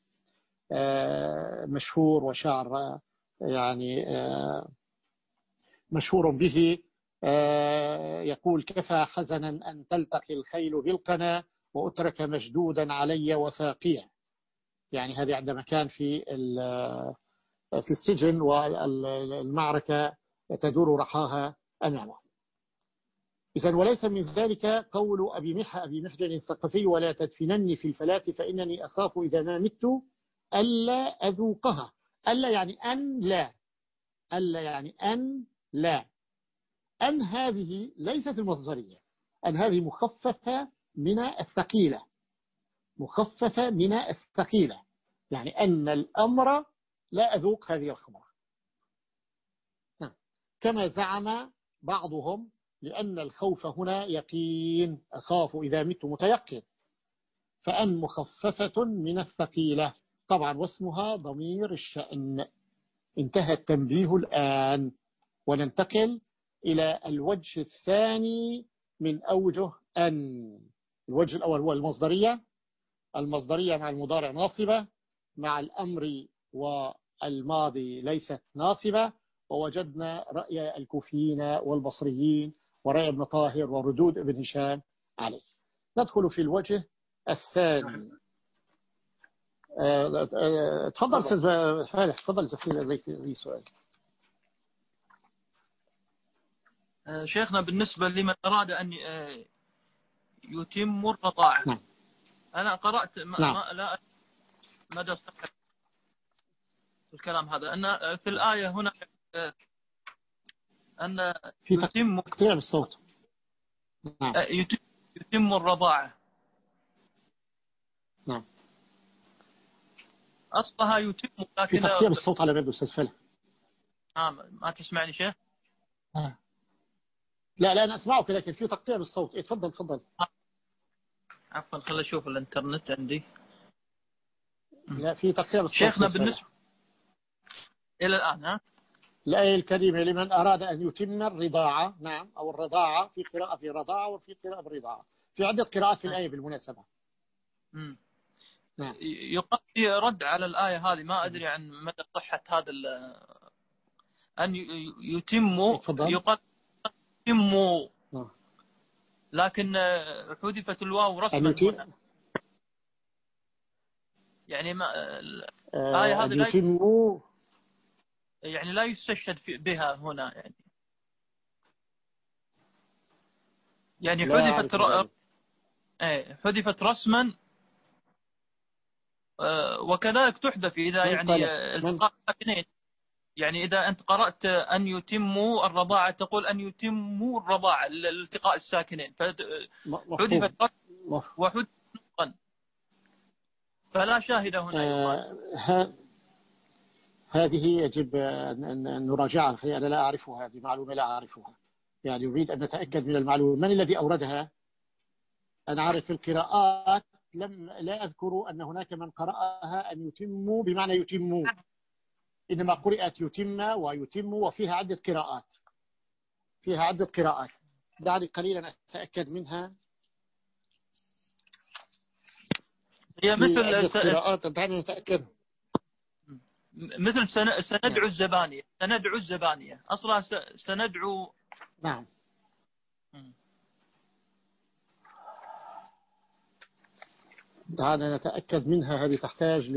مشهور وشعر يعني مشهور به، يقول كفى حزنا أن تلتقي الخيل بالقنا وأترك مشدودا علي وثاقيا. يعني هذه عندما كان في في السجن والمعركة تدور رحاها أمامه. إذن وليس من ذلك قول أبي محى أبي محجن الثقفي ولا تدفنني في الفلاة فإنني أخاف إذا ما مت ألا أذوقها. ألا يعني أن لا ألا يعني أن لا أن هذه ليست المصدرية، أن هذه مخففة من الثقيلة مخففة من الثقيلة يعني أن الأمر لا أذوق هذه الخمرة، كما زعم بعضهم، لأن الخوف هنا يقين، أخاف إذا مت متيقن، فأن مخففة من الثقيلة طبعا واسمها ضمير الشأن. انتهى التنبيه الآن، وننتقل إلى الوجه الثاني من أوجه أن. الوجه الأول هو المصدرية المصدرية مع المضارع ناصبة، مع الأمر والماضي ليست ناصبة. ووجدنا رأي الكوفيين والبصريين ورأي ابن طاهر وردود ابن هشام عليه. ندخل في الوجه الثاني. تفضل أستاذ فالح، تفضل زفير لي سؤال. شيخنا بالنسبة لمن أراد أن يتم الرضاعة، نعم. أنا قرأت ما نعم. ما لا مدى صحة الكلام هذا؟ أن في الآية هنا أن في يتم تقطيع بالصوت. نعم. يتم, يتم الرضاعة. نعم. أصلها يتم، لكن في تقطيع بالصوت على باب أستاذ فلح. آه ما تسمعني شيخ؟ آه. لا لا أنا أسمعك، لكن في تقطيع بالصوت. إيه تفضل تفضل. آه. عفوا خل أشوف الإنترنت عندي. لا في تقطيع بالصوت شيخنا بالنسبة إلى الآن ها الآية الكريمة لمن أراد أن يتم الرضاعة، نعم، أو الرضاعة، في قراءة في رضاعة وفي قراءة بالرضاعة، في عدة قراءات في الآية بالمناسبة. مم. نعم. يقال رد على الآية هذه، ما أدري عن مدى صحة هذا أن يتم، يقال يتم، لكن حذفت الواو رسما هنا. يعني ما الآية هذه لا يتم، يعني لا يستشهد بها هنا، يعني يعني حذفت ر... ايه حذفت رسما، وكذلك تحذف إذا يعني التقاء ساكنين. يعني إذا أنت قرأت أن يتموا الرضاعة تقول أن يتموا الرضاعة الالتقاء الساكنين، فحذفت رسما وحذفت نطقا، فلا شاهد هنا. آه هذه يجب أن نراجعها. الحقيقة أنا لا أعرفها، هذه معلومة لا أعرفها، يعني أريد أن نتأكد من المعلومة. من الذي أوردها؟ أنا عارف في القراءات لم لا أذكر أن هناك من قرأها أن يتموا بمعنى يتموا، إنما قرأت يتم ويتم، وفيها عدة قراءات، فيها عدة قراءات. دعني قليلا أتأكد منها. هي مثل قراءات، دعني أتأكد. مثل سندعو الزبانية، سندعو الزبانية أصلا سندعو. نعم. دعنا نتأكد منها، هذه تحتاج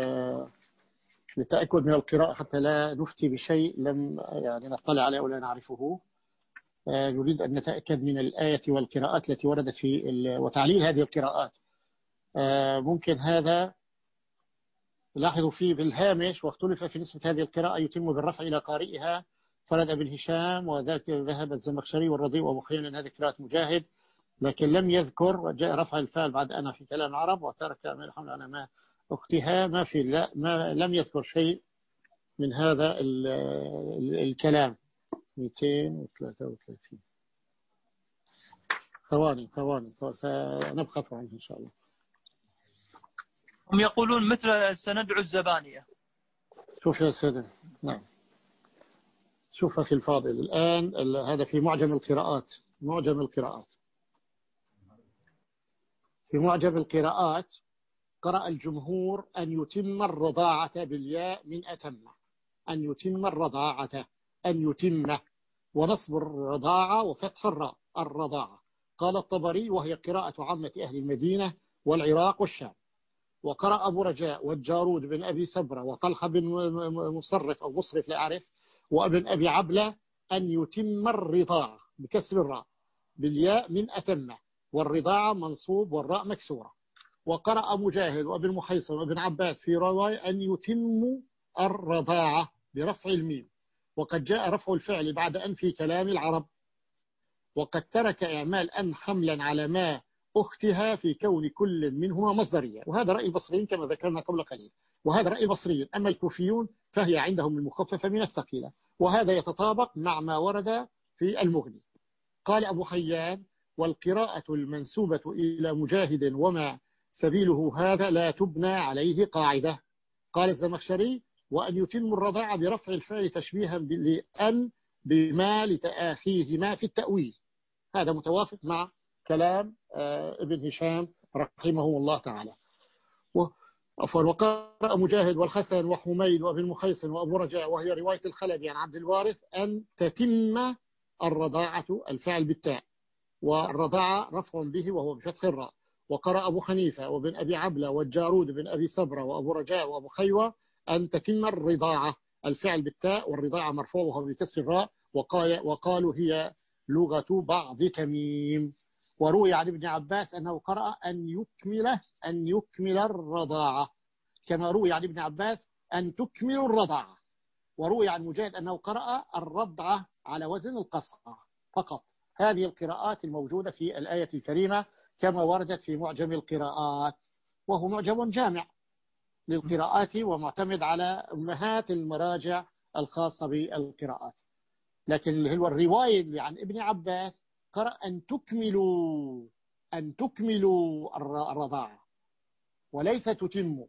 لتأكد من القراءة حتى لا نفتي بشيء لم يعني نطلع عليه ولا نعرفه. نريد أن نتأكد من الآية والقراءات التي وردت في وتعليل هذه القراءات. ممكن هذا لاحظوا فيه بالهامش، واختلف في نسبة هذه القراءة يتم بالرفع إلى قارئها فرد ابن هشام وذاك ذهب الزمخشري والرضيء وأبو خيان، أن هذه قراءة مجاهد، لكن لم يذكر جاء رفع الفعل بعد أنا في كلام العرب وترك من الحمل على ما أختها، ما في لا ما لم يذكر شيء من هذا ال ال الكلام. مئتين وثلاثة وثلاثين ثواني ثواني سنبحث عنه إن شاء الله. هم يقولون مثل سندعو الزبانية. شوف يا سيدنا، نعم شوف أخي الفاضل الآن هذا في معجم القراءات، معجم القراءات في معجم القراءات قرأ الجمهور أن يتم الرضاعة بالياء من أتم، أن يتم الرضاعة، أن يتم، ونصب الرضاعة وفتح الراء الرضاعة. قال الطبري وهي قراءة عامة أهل المدينة والعراق والشام. وقرأ أبو رجاء والجارود بن أبي سبرة وطلحة بن مصرف أو مصرف لا أعرف وابن أبي عبلة أن يتم الرضاعة بكسر الراء بالياء من أتم، والرضاعة منصوب والراء مكسورة. وقرأ مجاهد وابن محيصن وابن عباس في رواية أن يتم الرضاعة برفع الميم، وقد جاء رفع الفعل بعد أن في كلام العرب. وقد ترك إعمال أن حملا على ما أختها في كون كل منهما مصدرية، وهذا رأي البصريين كما ذكرنا قبل قليل، وهذا رأي البصريين. أما الكوفيون فهي عندهم المخففة من الثقيلة، وهذا يتطابق مع ما ورد في المغني. قال أبو حيان والقراءة المنسوبة إلى مجاهد وما سبيله هذا لا تبنى عليه قاعدة. قال الزمخشري وأن يتم الرضاعة برفع الفعل تشبيها لأن بما لتآخيهما في التأويل، هذا متوافق مع كلام ابن هشام رحمه الله تعالى. وقرأ مجاهد والحسن وحميد وابن محيصن وأبو رجاء وهي رواية الخلبي عن عبد الوارث أن تتم الرضاعة الفعل بالتاء، والرضاعة رفع به وهو بفتح الراء. وقرأ أبو حنيفة وابن أبي عبلة والجارود بن أبي صبرة وأبو رجاء وأبو خيوة أن تتم الرضاعة الفعل بالتاء والرضاعة مرفوع وهو بكسر الراء، وقالوا هي لغة بعض تميم. وروي عن ابن عباس أنه قرأ أن يكمل أن يكمل الرضاعة، كما روي عن ابن عباس أن تكملوا الرضاعة، وروي عن مجاهد أنه قرأ الرضعة على وزن القصعة فقط. هذه القراءات الموجودة في الآية الكريمة كما وردت في معجم القراءات، وهو معجم جامع للقراءات ومعتمد على أمهات المراجع الخاصة بالقراءات. لكن هو الرواية اللي عن ابن عباس قرأ أن تكملوا أن تكملوا الرضاعة وليس تتموا،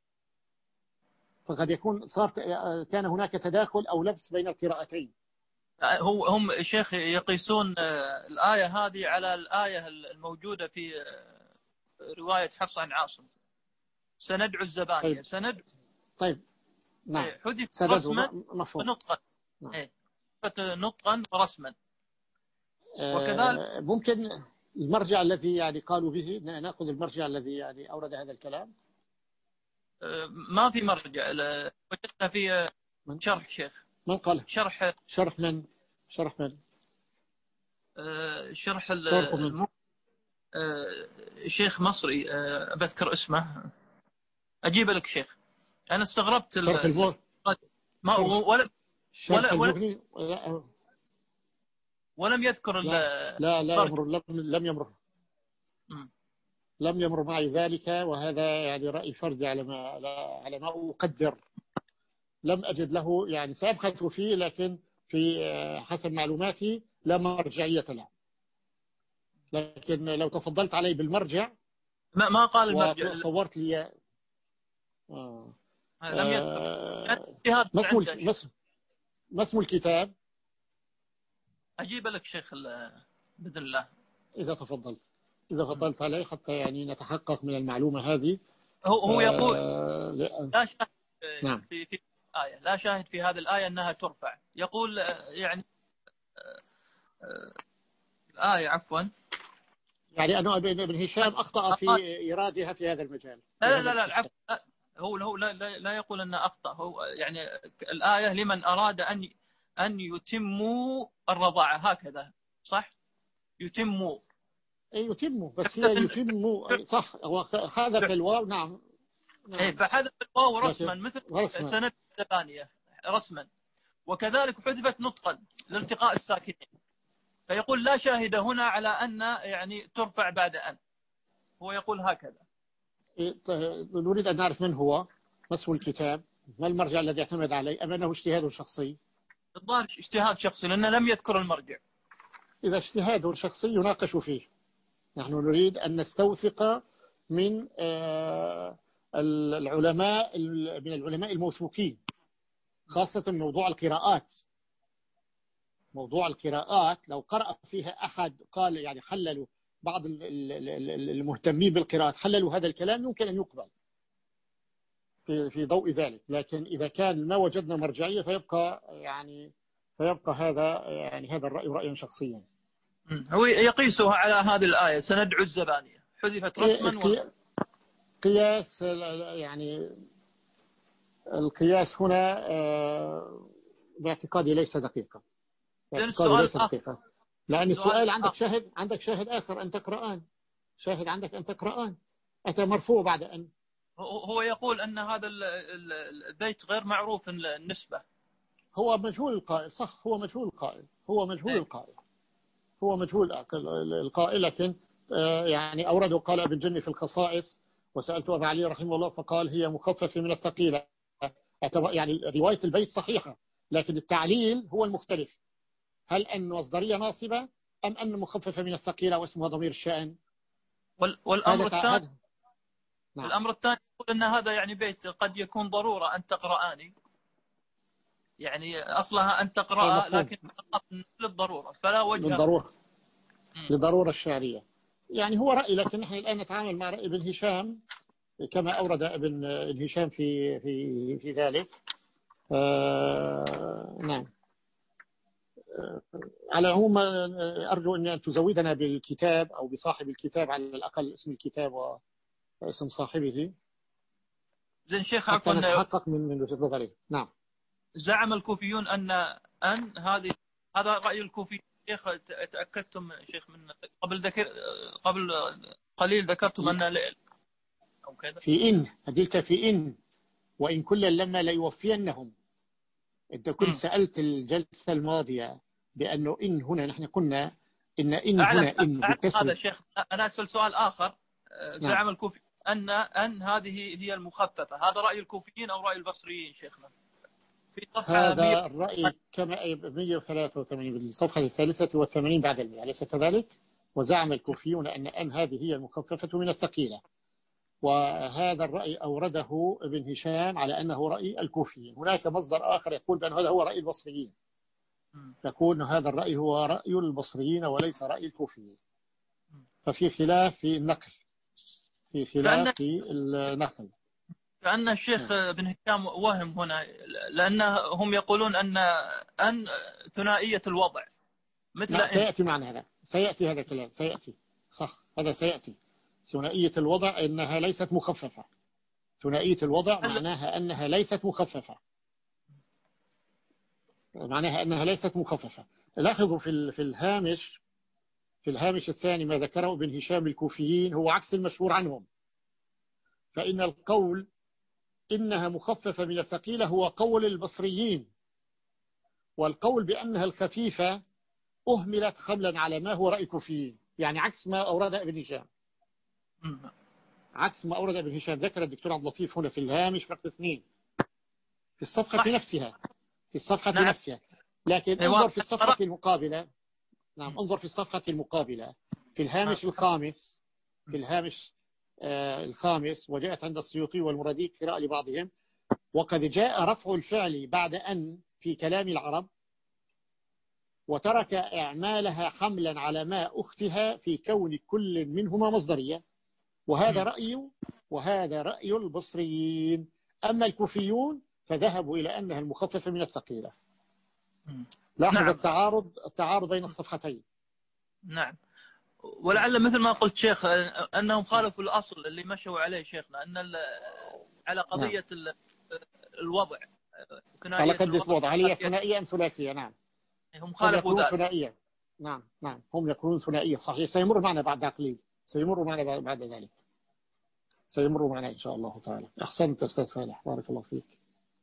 فقد يكون صار كان هناك تداخل أو لبس بين القراءتين. هو هم شيخ يقيسون الآية هذه على الآية الموجودة في رواية حفص عن عاصم، سندعو الزبانية. طيب. سندعو طيب نعم حدث سندعو رسما ونطقا. نعم. إيه. نطقا ورسما. وكذلك آه ممكن المرجع الذي يعني قالوا به، نأخذ المرجع الذي يعني أورد هذا الكلام. آه ما في مرجع، وجدنا في شرح شيخ. من قال؟ شرح شرح من؟ شرح من؟ آه شرح الم... آه شيخ مصري، آه بذكر اسمه، أجيب لك شيخ. أنا استغربت شرح المغني ما ولا ولا ولا ولم يذكر لا لا, لا يمر لم, لم يمر م. لم يمر معي ذلك، وهذا يعني رأي فردي على ما على ما أقدر. لم أجد له يعني، سأبحث فيه، لكن في حسب معلوماتي لا مرجعية له. لكن لو تفضلت علي بالمرجع ما ما قال المرجع وصورت لي آه. لم يذكر. ما اسم ما اسم الكتاب؟ أجيب لك شيخ بإذن الله إذا تفضلت إذا فضلت علي حتى يعني نتحقق من المعلومة هذه. هو هو يقول آه لا شاهد نعم. في في آية، لا شاهد في هذه الآية أنها ترفع. يقول يعني الآية عفوا يعني أنه ابن هشام أخطأ في إيرادها في هذا المجال. لا لا لا, لا, لا هو هو لا, لا, لا يقول أنه أخطأ. هو يعني الآية لمن أراد أن أن يتموا الرضاعة، هكذا صح؟ يتموا أي يتموا، بس هي يتموا صح، وحذف الواو. نعم, نعم. إيه فحذف الواو رسما مثل سنة ثانية رسما، وكذلك حذفت نطقا لالتقاء الساكنين. فيقول لا شاهد هنا على أن يعني ترفع بعد أن. هو يقول هكذا. إيه نريد أن نعرف من هو، ما اسم الكتاب، ما المرجع الذي اعتمد عليه، أم أنه اجتهاد شخصي؟ الظاهر اجتهاد شخصي لأنه لم يذكر المرجع. إذا اجتهاد شخصي يناقش فيه. نحن نريد أن نستوثق من العلماء من العلماء الموثوقين، خاصة موضوع القراءات. موضوع القراءات لو قرأ فيها أحد قال يعني حللوا، بعض المهتمين بالقراءات حللوا هذا الكلام، يمكن أن يقبل في في ضوء ذلك. لكن إذا كان ما وجدنا مرجعية فيبقى يعني فيبقى هذا يعني هذا الرأي رأيا شخصيا. هو يقيسها على هذه الآية سندعو الزبانية، حذفت رسما و... قياس يعني القياس هنا باعتقادي ليس دقيقا. باعتقادي ليس دقيقا، لأن السؤال عندك شاهد عندك شاهد آخر أن تقرأان، شاهد عندك أن تقرأان أتى مرفوع بعد أن. هو يقول أن هذا البيت غير معروف النسبة. هو مجهول القائل، صح، هو مجهول القائل هو مجهول القائل هو مجهول القائل لكن يعني أورده قال ابن جني في الخصائص، وسألت أبا علي رحمه الله فقال هي مخففة من الثقيلة. يعني رواية البيت صحيحة، لكن التعليل هو المختلف، هل أن مصدرية ناصبة أم أن مخففة من الثقيلة واسمها ضمير الشأن. والأمر الثاني نعم. الأمر الثاني يقول أن هذا يعني بيت قد يكون ضرورة أن تقرأني، يعني أصلها أن تقرأ لكن للضرورة فلا وجه للضرورة للضرورة الشعرية. يعني هو رأي، لكن نحن الآن نتعامل مع رأي ابن هشام كما أورد ابن هشام في في في ذلك. آه نعم. آه على العموم أرجو أن تزودنا بالكتاب أو بصاحب الكتاب، على الأقل اسم الكتاب واسم صاحبه زين شيخ حتى نتحقق من من وجهة نظره. نعم. زعم الكوفيون أن أن هذه هذا رأي الكوفيين. شيخ تأكدتم شيخ من قبل ذكر قبل قليل ذكرتم أن أو كذا في إن هديك في إن وإن كلا لما ليوفينهم. أنت كنت سألت الجلسة الماضية بأنه إن هنا نحن قلنا إن إن أعلم هنا إن أعلم بكسر. هذا شيخ. أنا أسأل سؤال آخر. زعم نعم. الكوفي أن أن هذه هي المخففة. هذا رأي الكوفيين أو رأي البصريين شيخنا؟ في صفحة هذا الرأي كما مئة وثلاثة وثمانين بالصفحة الثالثة والثمانين بعد المئة، أليس كذلك؟ وزعم الكوفيون أن أن هذه هي المخففة من الثقيلة، وهذا الرأي أورده ابن هشام على أنه رأي الكوفيين. هناك مصدر آخر يقول بأن هذا هو رأي البصريين، يقول هذا الرأي هو رأي البصريين وليس رأي الكوفيين. ففي خلاف في النقل، في خلاف في النقل. كأن الشيخ بن هشام وهم هنا، لأن هم يقولون أن أن ثنائية الوضع مثل لا سيأتي معنا هذا، سيأتي هذا الكلام، سيأتي صح، هذا سيأتي. ثنائية الوضع إنها ليست مخففة. ثنائية الوضع معناها أنها ليست مخففة، معناها أنها ليست مخففة. لاحظوا في في الهامش، في الهامش الثاني ما ذكره ابن هشام الكوفيين هو عكس المشهور عنهم. فإن القول إنها مخففة من الثقيلة هو قول البصريين، والقول بأنها الخفيفة أهملت حملا على ما هو رأي الكوفيين، يعني عكس ما أورد ابن هشام. عكس ما أورد ابن هشام. ذكر الدكتور عبد اللطيف هنا في الهامش رقم اثنين في الصفحة نفسها، في الصفحة نعم. نفسها. لكن انظر في الصفحة المقابلة. نعم انظر في الصفحة المقابلة في الهامش الخامس، في الهامش آه الخامس. وجاءت عند السيوطي والمرادي قراءة لبعضهم: وقد جاء رفع الفعل بعد أن في كلام العرب، وترك إعمالها حملا على ما أختها في كون كل منهما مصدرية. وهذا رأي وهذا رأي البصريين. أما الكوفيون فذهبوا إلى أنها المخففة من الثقيلة. لاحظ نعم. التعارض التعارض بين الصفحتين. نعم. ولعل مثل ما قلت شيخ أنهم خالفوا الأصل اللي مشوا عليه شيخنا، أن على قضية نعم. الوضع على قضية الوضع هل هي ثنائية أم ثلاثية؟ نعم هم خالفوا ذلك. ثنائية. نعم نعم هم يقولون ثنائية صحيح. سيمر معنا بعد قليل، سيمر معنا بعد ذلك، سيمر معنا إن شاء الله تعالى. أحسنت أستاذ صالح، بارك الله فيك.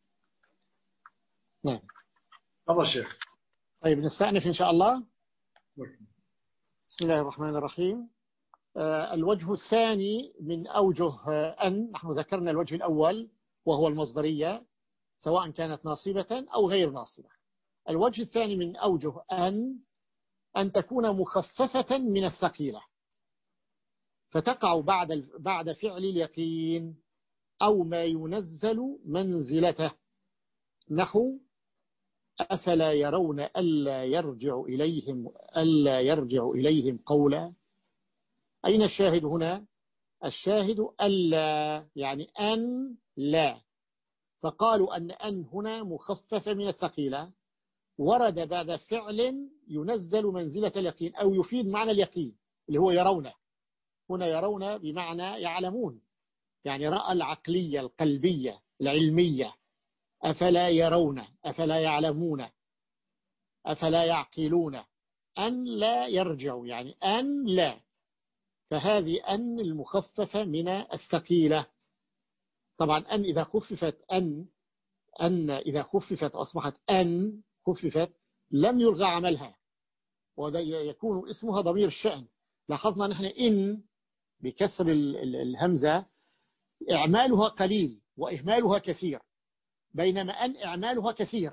نعم الله شيخ. طيب نستأنف إن شاء الله. بسم الله الرحمن الرحيم. آه الوجه الثاني من أوجه آه أن، نحن ذكرنا الوجه الأول وهو المصدرية سواء كانت ناصبة أو غير ناصبة. الوجه الثاني من أوجه أن أن تكون مخففة من الثقيلة، فتقع بعد بعد فعل اليقين أو ما ينزل منزلته، نحو أفلا يرون ألا يرجع إليهم ألا يرجع إليهم قولا. أين الشاهد هنا؟ الشاهد ألا، يعني أن لا. فقالوا أن أن هنا مخففة من الثقيلة، ورد بعد فعل ينزل منزلة اليقين أو يفيد معنى اليقين اللي هو يرونه. هنا يرون بمعنى يعلمون، يعني رأى العقلية القلبية العلمية. أفلا يرون، أفلا يعلمون، أفلا يعقلون. أن لا يرجعوا يعني أن لا. فهذه أن المخففة من الثقيلة. طبعا أن إذا خففت أن أن إذا خففت أصبحت أن خففت لم يلغى عملها، وهذا يكون اسمها ضمير الشأن. لاحظنا نحن إن بكسر الهمزة إعمالها قليل وإهمالها كثير، بينما أن إعمالها كثير.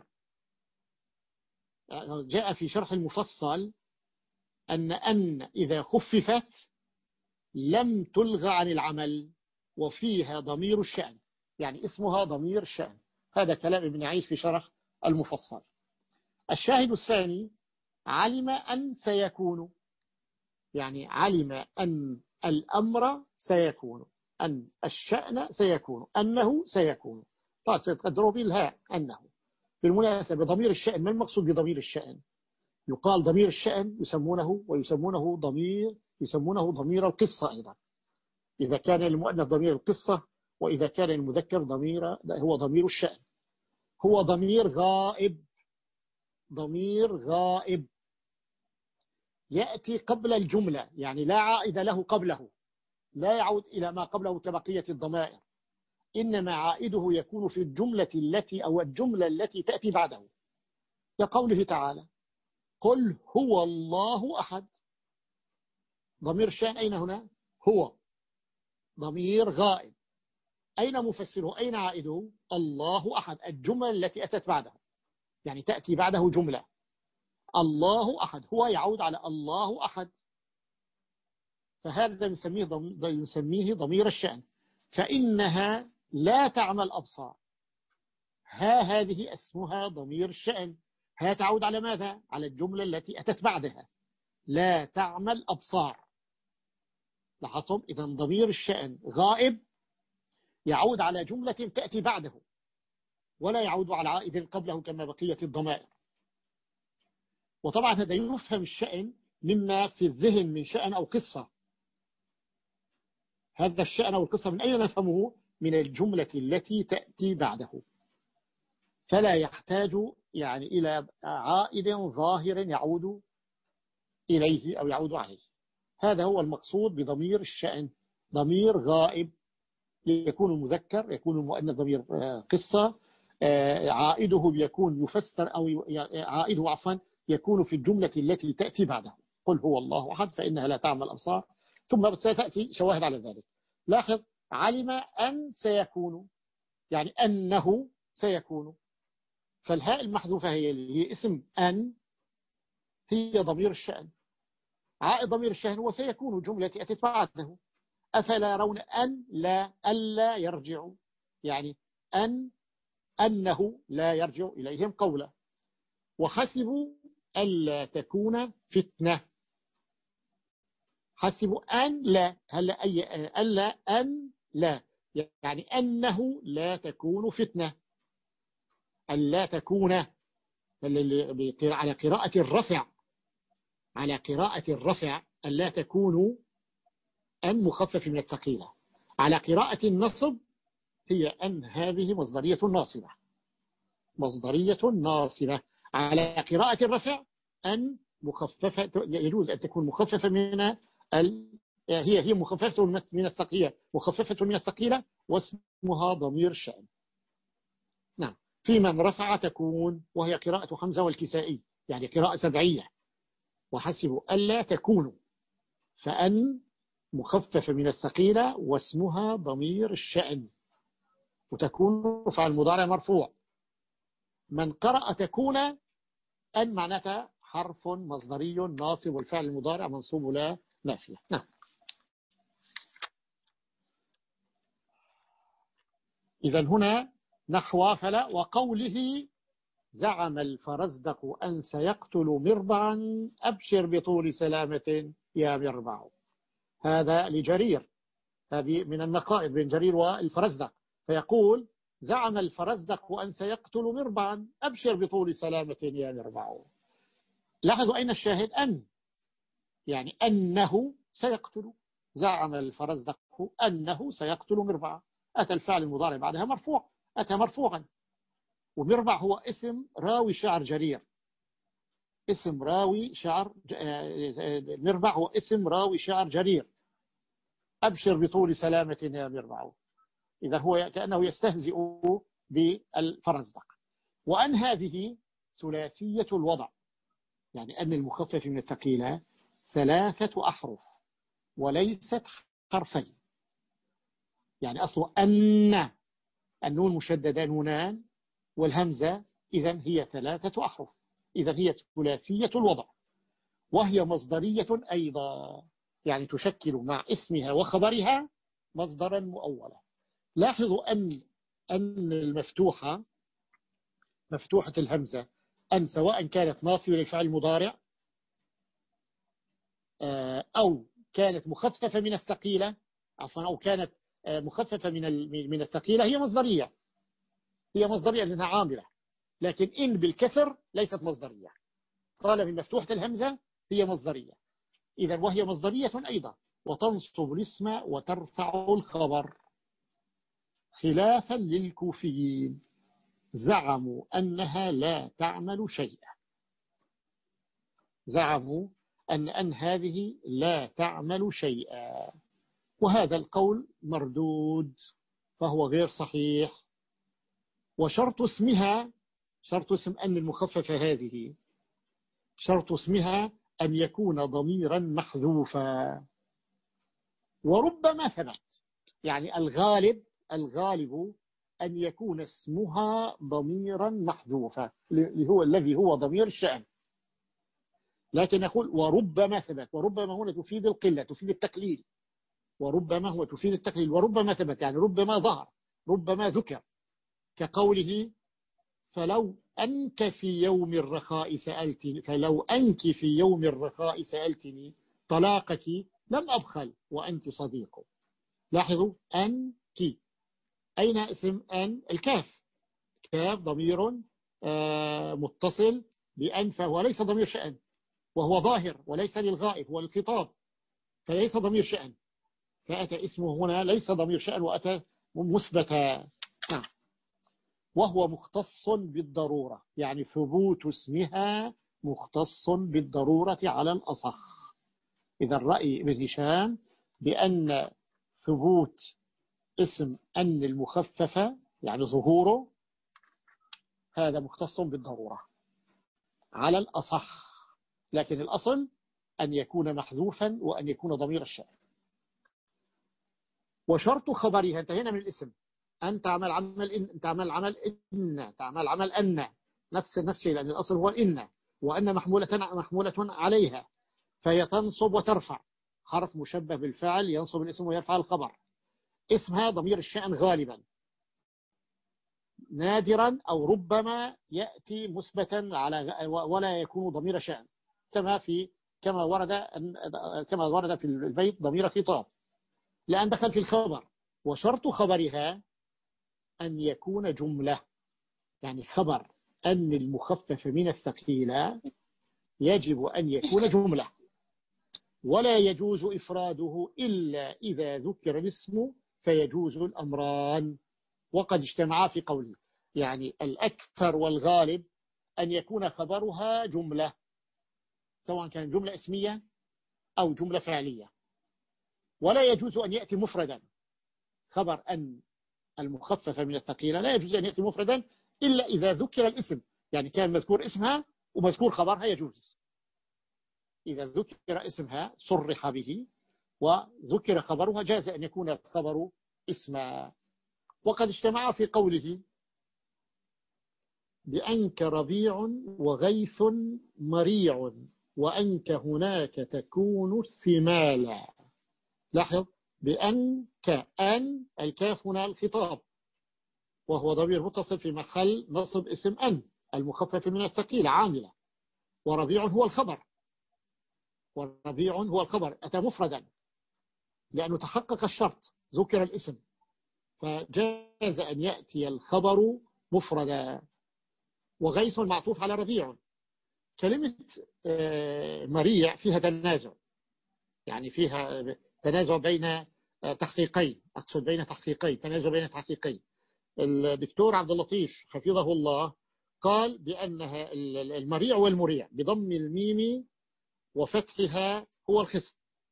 جاء في شرح المفصل أن أن إذا خففت لم تلغى عن العمل وفيها ضمير الشأن، يعني اسمها ضمير الشأن. هذا كلام ابن عيش في شرح المفصل. الشاهد الثاني: علم أن سيكون، يعني علم أن الأمر سيكون، أن الشأن سيكون، أنه سيكون. طيب سيتقدروا بالهاء أنه. بالمناسبة ضمير الشأن، ما المقصود بضمير الشأن؟ يقال ضمير الشأن يسمونه ويسمونه ضمير يسمونه ضمير القصة أيضا، إذا كان المؤنث ضمير القصة، وإذا كان المذكر ضمير هو ضمير الشأن. هو ضمير غائب، ضمير غائب يأتي قبل الجملة، يعني لا عائد له قبله، لا يعود إلى ما قبله كبقية الضمائر، إنما عائده يكون في الجملة التي أو الجملة التي تأتي بعده، كقوله تعالى قل هو الله أحد. ضمير الشأن أين هنا؟ هو ضمير غائب، أين مفسره؟ أين عائده؟ الله أحد، الجملة التي أتت بعده، يعني تأتي بعده جملة. الله أحد هو يعود على الله أحد، فهذا نسميه ضمير, نسميه ضمير الشأن. فإنها لا تعمى الأبصار، ها هذه اسمها ضمير الشأن. ها تعود على ماذا؟ على الجملة التي أتت بعدها، لا تعمى الأبصار. لاحظتم؟ إذن ضمير الشأن غائب يعود على جملة تأتي بعده، ولا يعود على عائد قبله كما بقية الضمائر. وطبعا هذا يفهم الشأن مما في الذهن من شأن أو قصة. هذا الشأن أو القصة من أين نفهمه؟ من الجملة التي تأتي بعده، فلا يحتاج يعني إلى عائد ظاهر يعود إليه أو يعود عليه. هذا هو المقصود بضمير الشأن، ضمير غائب، يكون مذكر، يكون مؤنث، ضمير قصة، عائده يكون يفسر أو عائده عفوا يكون في الجملة التي تأتي بعده. قل هو الله أحد فإنها لا تعمى الأبصار، ثم ستأتي شواهد على ذلك. لاحظ علم أن سيكون، يعني أنه سيكون، فالهاء المحذوفة هي هي اسم أن، هي ضمير الشأن. عائد ضمير الشأن هو سيكون، جملة أتت بعده. أفلا يرون أن لا ألا يرجع، يعني أن أنه لا يرجع إليهم قولا. وحسبوا ألا تكون فتنة، حسبوا أن لا، هلا أي ألا أن لا، يعني أنه لا تكون فتنة، ألا تكون على قراءة الرفع، على قراءة الرفع ألا تكون أن مخفف من الثقيلة. على قراءة النصب هي أن هذه مصدرية ناصبة، مصدرية ناصبة. على قراءة الرفع أن مخففة، يجوز أن تكون مخففة من ال... هي هي مخففة من الثقيلة، مخففة من الثقيلة واسمها ضمير الشأن. نعم، في من رفع تكون، وهي قراءة حمزة والكسائي، يعني قراءة سبعية. وحسبوا ألا تكونوا، فأن مخففة من الثقيلة واسمها ضمير الشأن، وتكون فعل المضارع مرفوع. من قرأ تكون أن معناتها حرف مصدري ناصب، والفعل المضارع منصوب لا نافية. نعم. إذا هنا نحو فلا وقوله زعم الفرزدق أن سيقتل مربعا أبشر بطول سلامة يا مربع. هذا لجرير، هذه من النقائض بين جرير والفرزدق، فيقول زعم الفرزدق أن سيقتل مربعا أبشر بطول سلامة يا مربع. لاحظوا أين الشاهد؟ أن، يعني أنه سيقتل. زعم الفرزدق أنه سيقتل مربعا، أتى الفعل المضارع بعدها مرفوع، أتى مرفوعا. ومربع هو اسم راوي شعر جرير، اسم راوي شعر مربع هو اسم راوي شعر جرير. أبشر بطول سلامة يا مربع، إذا هو كأنه يستهزئ بالفرزدق. وأن هذه ثلاثية الوضع، يعني أن المخفف من الثقيلة ثلاثة أحرف وليست حرفين، يعني أصله أن، النون مشددة نونان والهمزة، إذن هي ثلاثة أحرف، إذن هي ثلاثية الوضع، وهي مصدرية أيضا، يعني تشكل مع اسمها وخبرها مصدرا مؤولا. لاحظوا أن أن المفتوحة، مفتوحة الهمزة، أن سواء كانت ناصبة للفعل المضارع أو كانت مخففة من الثقيلة، عفوا أو كانت مخففة من من الثقيلة، هي مصدرية، هي مصدرية لأنها عاملة. لكن إن بالكسر ليست مصدرية، قال من مفتوحة الهمزة هي مصدرية، إذا وهي مصدرية أيضا، وتنصب الاسم وترفع الخبر، خلافا للكوفيين زعموا أنها لا تعمل شيئا. زعموا أن أن هذه لا تعمل شيئا، وهذا القول مردود فهو غير صحيح. وشرط اسمها، شرط اسم أن المخففة هذه، شرط اسمها أن يكون ضميرا محذوفا. وربما ثبت، يعني الغالب الغالب أن يكون اسمها ضميرا محذوفا، اللي هو الذي هو ضمير الشأن. لكن نقول وربما ثبت، وربما هنا تفيد القلة، تفيد التقليل. وربما هو تفيد التقليل، وربما ثبت يعني ربما ظهر، ربما ذكر، كقوله فلو أنك في يوم الرخاء سألتني، فلو أنك في يوم الرخاء سألتني طلاقك لم أبخل وأنت صديق. لاحظوا أنك، أين اسم أن؟ الكاف، كاف ضمير آه متصل بأن، فهو ليس ضمير شأن، وهو ظاهر وليس للغائب، هو الخطاب، فليس ضمير شأن. فأتى اسمه هنا ليس ضمير شأن وأتى مثبتا. نعم. وهو مختص بالضرورة، يعني ثبوت اسمها مختص بالضرورة على الأصح. إذا الرأي ابن هشام بأن ثبوت اسم أن المخففة يعني ظهوره هذا مختص بالضرورة على الأصح، لكن الأصل أن يكون محذوفا وأن يكون ضمير الشأن. وشرط خبرها، انتهينا من الاسم، أن تعمل عمل إن، تعمل عمل إن، تعمل عمل أن، نفس نفس الشيء، لأن الأصل هو إن، وأن محمولة محمولة عليها، فهي تنصب وترفع، حرف مشبه بالفعل ينصب الاسم ويرفع الخبر. اسمها ضمير الشأن غالبا، نادرا أو ربما يأتي مثبتا على ولا يكون ضمير شأن، كما في كما ورد كما ورد في البيت ضمير خطاب لأن دخل في الخبر. وشرط خبرها أن يكون جملة، يعني خبر أن المخفف من الثقيلة يجب أن يكون جملة، ولا يجوز إفراده إلا إذا ذكر الاسم فيجوز الأمران وقد اجتمعا في قوله. يعني الأكثر والغالب أن يكون خبرها جملة، سواء كان جملة اسمية أو جملة فعلية، ولا يجوز أن يأتي مفردا. خبر أن المخففة من الثقيلة لا يجوز أن يأتي مفردا إلا إذا ذكر الاسم، يعني كان مذكور اسمها ومذكور خبرها يجوز. إذا ذكر اسمها صرح به وذكر خبرها جاز أن يكون الخبر اسما. وقد اجتمع في قوله بأنك ربيع وغيث مريع وأنك هناك تكون ثمالا. لاحظ بأنك، أن الكاف هنا الخطاب وهو ضمير متصل في محل نصب اسم أن المخفف من الثقيل عاملة، وربيع هو الخبر، وربيع هو الخبر أتى مفردا لأنه تحقق الشرط ذكر الاسم، فجاز أن يأتي الخبر مفردا. وغيث معطوف على ربيع. كلمة مريع فيها تنازع، يعني فيها تنازع بين تحقيقين، أقصد بين تحقيقين، تنازع بين تحقيقين. الدكتور عبد اللطيف حفظه الله قال بأنها المريع والمريع بضم الميم وفتحها هو الخصم،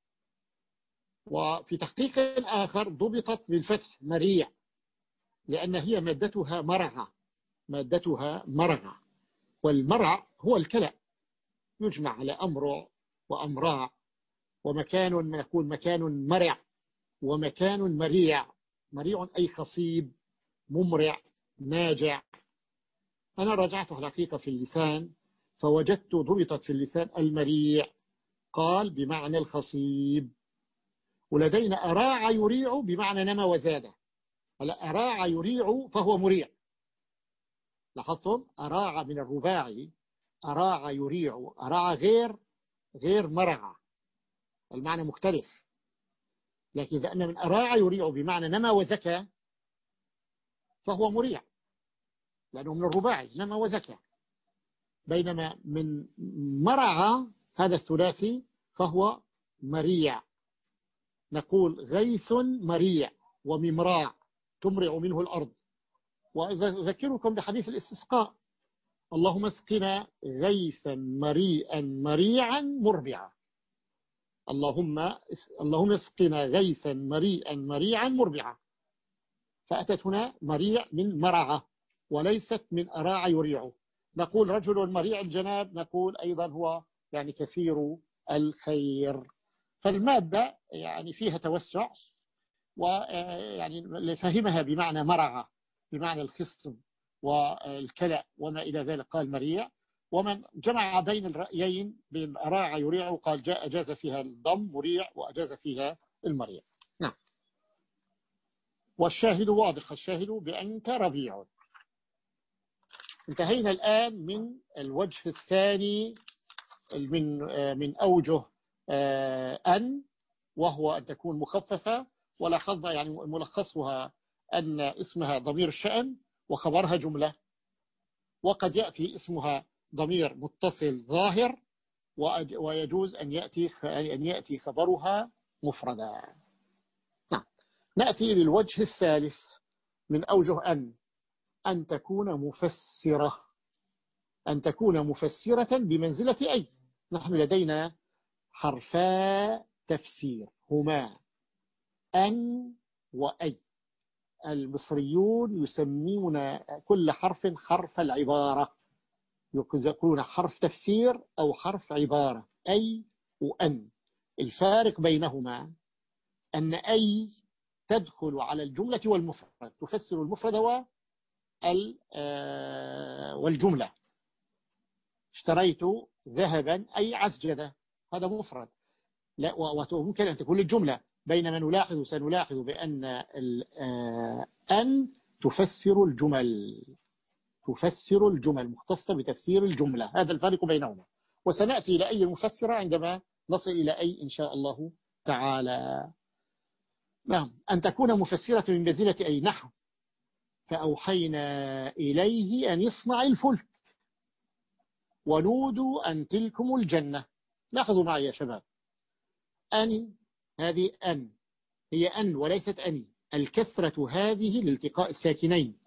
وفي تحقيق آخر ضبطت بالفتح مريع لأن هي مادتها مرعى، مادتها مرعى، والمرع هو الكلأ يجمع على أمرع وأمراع، ومكان نقول مكان مرع ومكان مريع. مريع أي خصيب، ممرع، ناجع. أنا رجعت الحقيقة في اللسان فوجدت ضبطت في اللسان المريع، قال بمعنى الخصيب. ولدينا أراع يريع بمعنى نما وزاد، هلا أراع يريع فهو مريع. لاحظتم أراع من الرباعي، أراع يريع، أراع غير غير مرعى، المعنى مختلف. لكن إذا أن من أراع يريع بمعنى نما وزكى فهو مريع لأنه من الرباعي نما وزكى، بينما من مرعى هذا الثلاثي فهو مريع. نقول غيث مريع وممراع تمرع منه الأرض. وأذكركم بحديث الاستسقاء اللهم اسقنا غيثا مريئا مريعا مربعا. اللهم اللهم اسقنا غيثا مريئا مريعا مربعا. فأتت هنا مريع من مرعة وليست من أراع يريع. نقول رجل مريع الجناب، نقول أيضا هو يعني كثير الخير. فالمادة يعني فيها توسع، ويعني لفهمها بمعنى مرعة بمعنى الخصم والكلأ وما إلى ذلك قال مريع. ومن جمع بين الرأيين بين أراع يريع وقال جاء أجاز فيها الضم مريع وأجاز فيها المريع. نعم. والشاهد واضح، الشاهد بأنت ربيع. انتهينا الآن من الوجه الثاني من من أوجه أن، وهو أن تكون مخففة. ولاحظنا يعني ملخصها أن اسمها ضمير الشأن وخبرها جملة، وقد يأتي اسمها ضمير متصل ظاهر، ويجوز أن يأتي أن يأتي خبرها مفردا. نعم. نأتي للوجه الثالث من أوجه أن، أن تكون مفسرة. أن تكون مفسرة بمنزلة أي. نحن لدينا حرفا تفسير هما أن وأي. المصريون يسمون كل حرف حرف العبارة، يقولون حرف تفسير أو حرف عبارة، أي وأن. الفارق بينهما أن أي تدخل على الجملة والمفرد، تفسر المفرد والجملة. اشتريت ذهبا أي عسجدة، هذا مفرد. لا، وممكن أن تكون الجملة. بينما نلاحظ سنلاحظ بأن أن تفسر الجمل، تفسر الجمل مختصة بتفسير الجملة. هذا الفرق بينهما، وسنأتي إلى أي المفسرة عندما نصل إلى أي إن شاء الله تعالى. نعم. أن تكون مفسرة من منزلة أي. نحو فأوحينا إليه أن يصنع الفلك ونودوا أن تلكم الجنة. لاحظوا معي يا شباب، أن هذه أن هي أن وليست أني. الكسرة هذه لالتقاء الساكنين.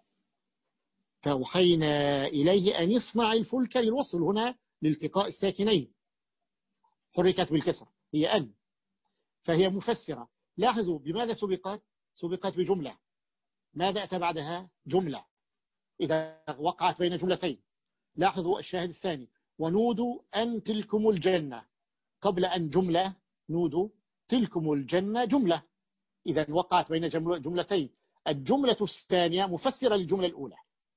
فأوحينا إليه أن يصنع الفلك للوصل هنا لالتقاء الساكنين، حركت بالكسر، هي أن، فهي مفسرة. لاحظوا بماذا سبقت؟ سبقت بجملة. ماذا أتى بعدها؟ جملة. إذا وقعت بين جملتين. لاحظوا الشاهد الثاني، ونودوا أن تلكم الجنة. قبل أن جملة نودوا، تلكم الجنة جملة. إذا وقعت بين جملتين. الجملة الثانية مفسرة للجملة الأولى.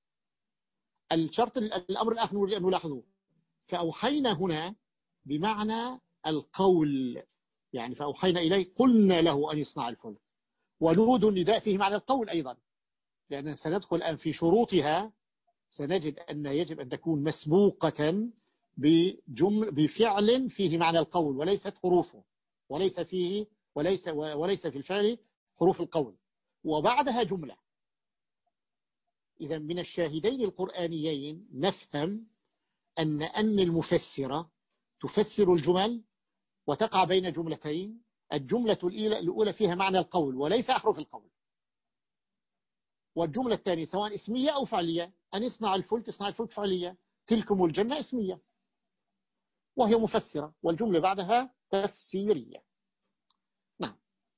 الشرط الأمر الآخر نريد أن نلاحظه، فأوحينا هنا بمعنى القول، يعني فأوحينا إليه قلنا له أن يصنع الفلك. ونود النداء فيه معنى القول أيضا، لأن سندخل الآن في شروطها، سنجد أن يجب أن تكون مسبوقة بجمل بفعل فيه معنى القول وليست حروفه، وليس فيه وليس وليس في الفعل حروف القول، وبعدها جملة. إذا من الشاهدين القرآنيين نفهم أن أن المفسرة تفسر الجمل وتقع بين جملتين. الجملة الأولى فيها معنى القول وليس أحرف القول، والجملة الثانية سواء اسمية أو فعلية. أن يصنع الفلك، يصنع الفلك فعلية. تلكم الجنة اسمية وهي مفسرة، والجملة بعدها تفسيرية. نعم.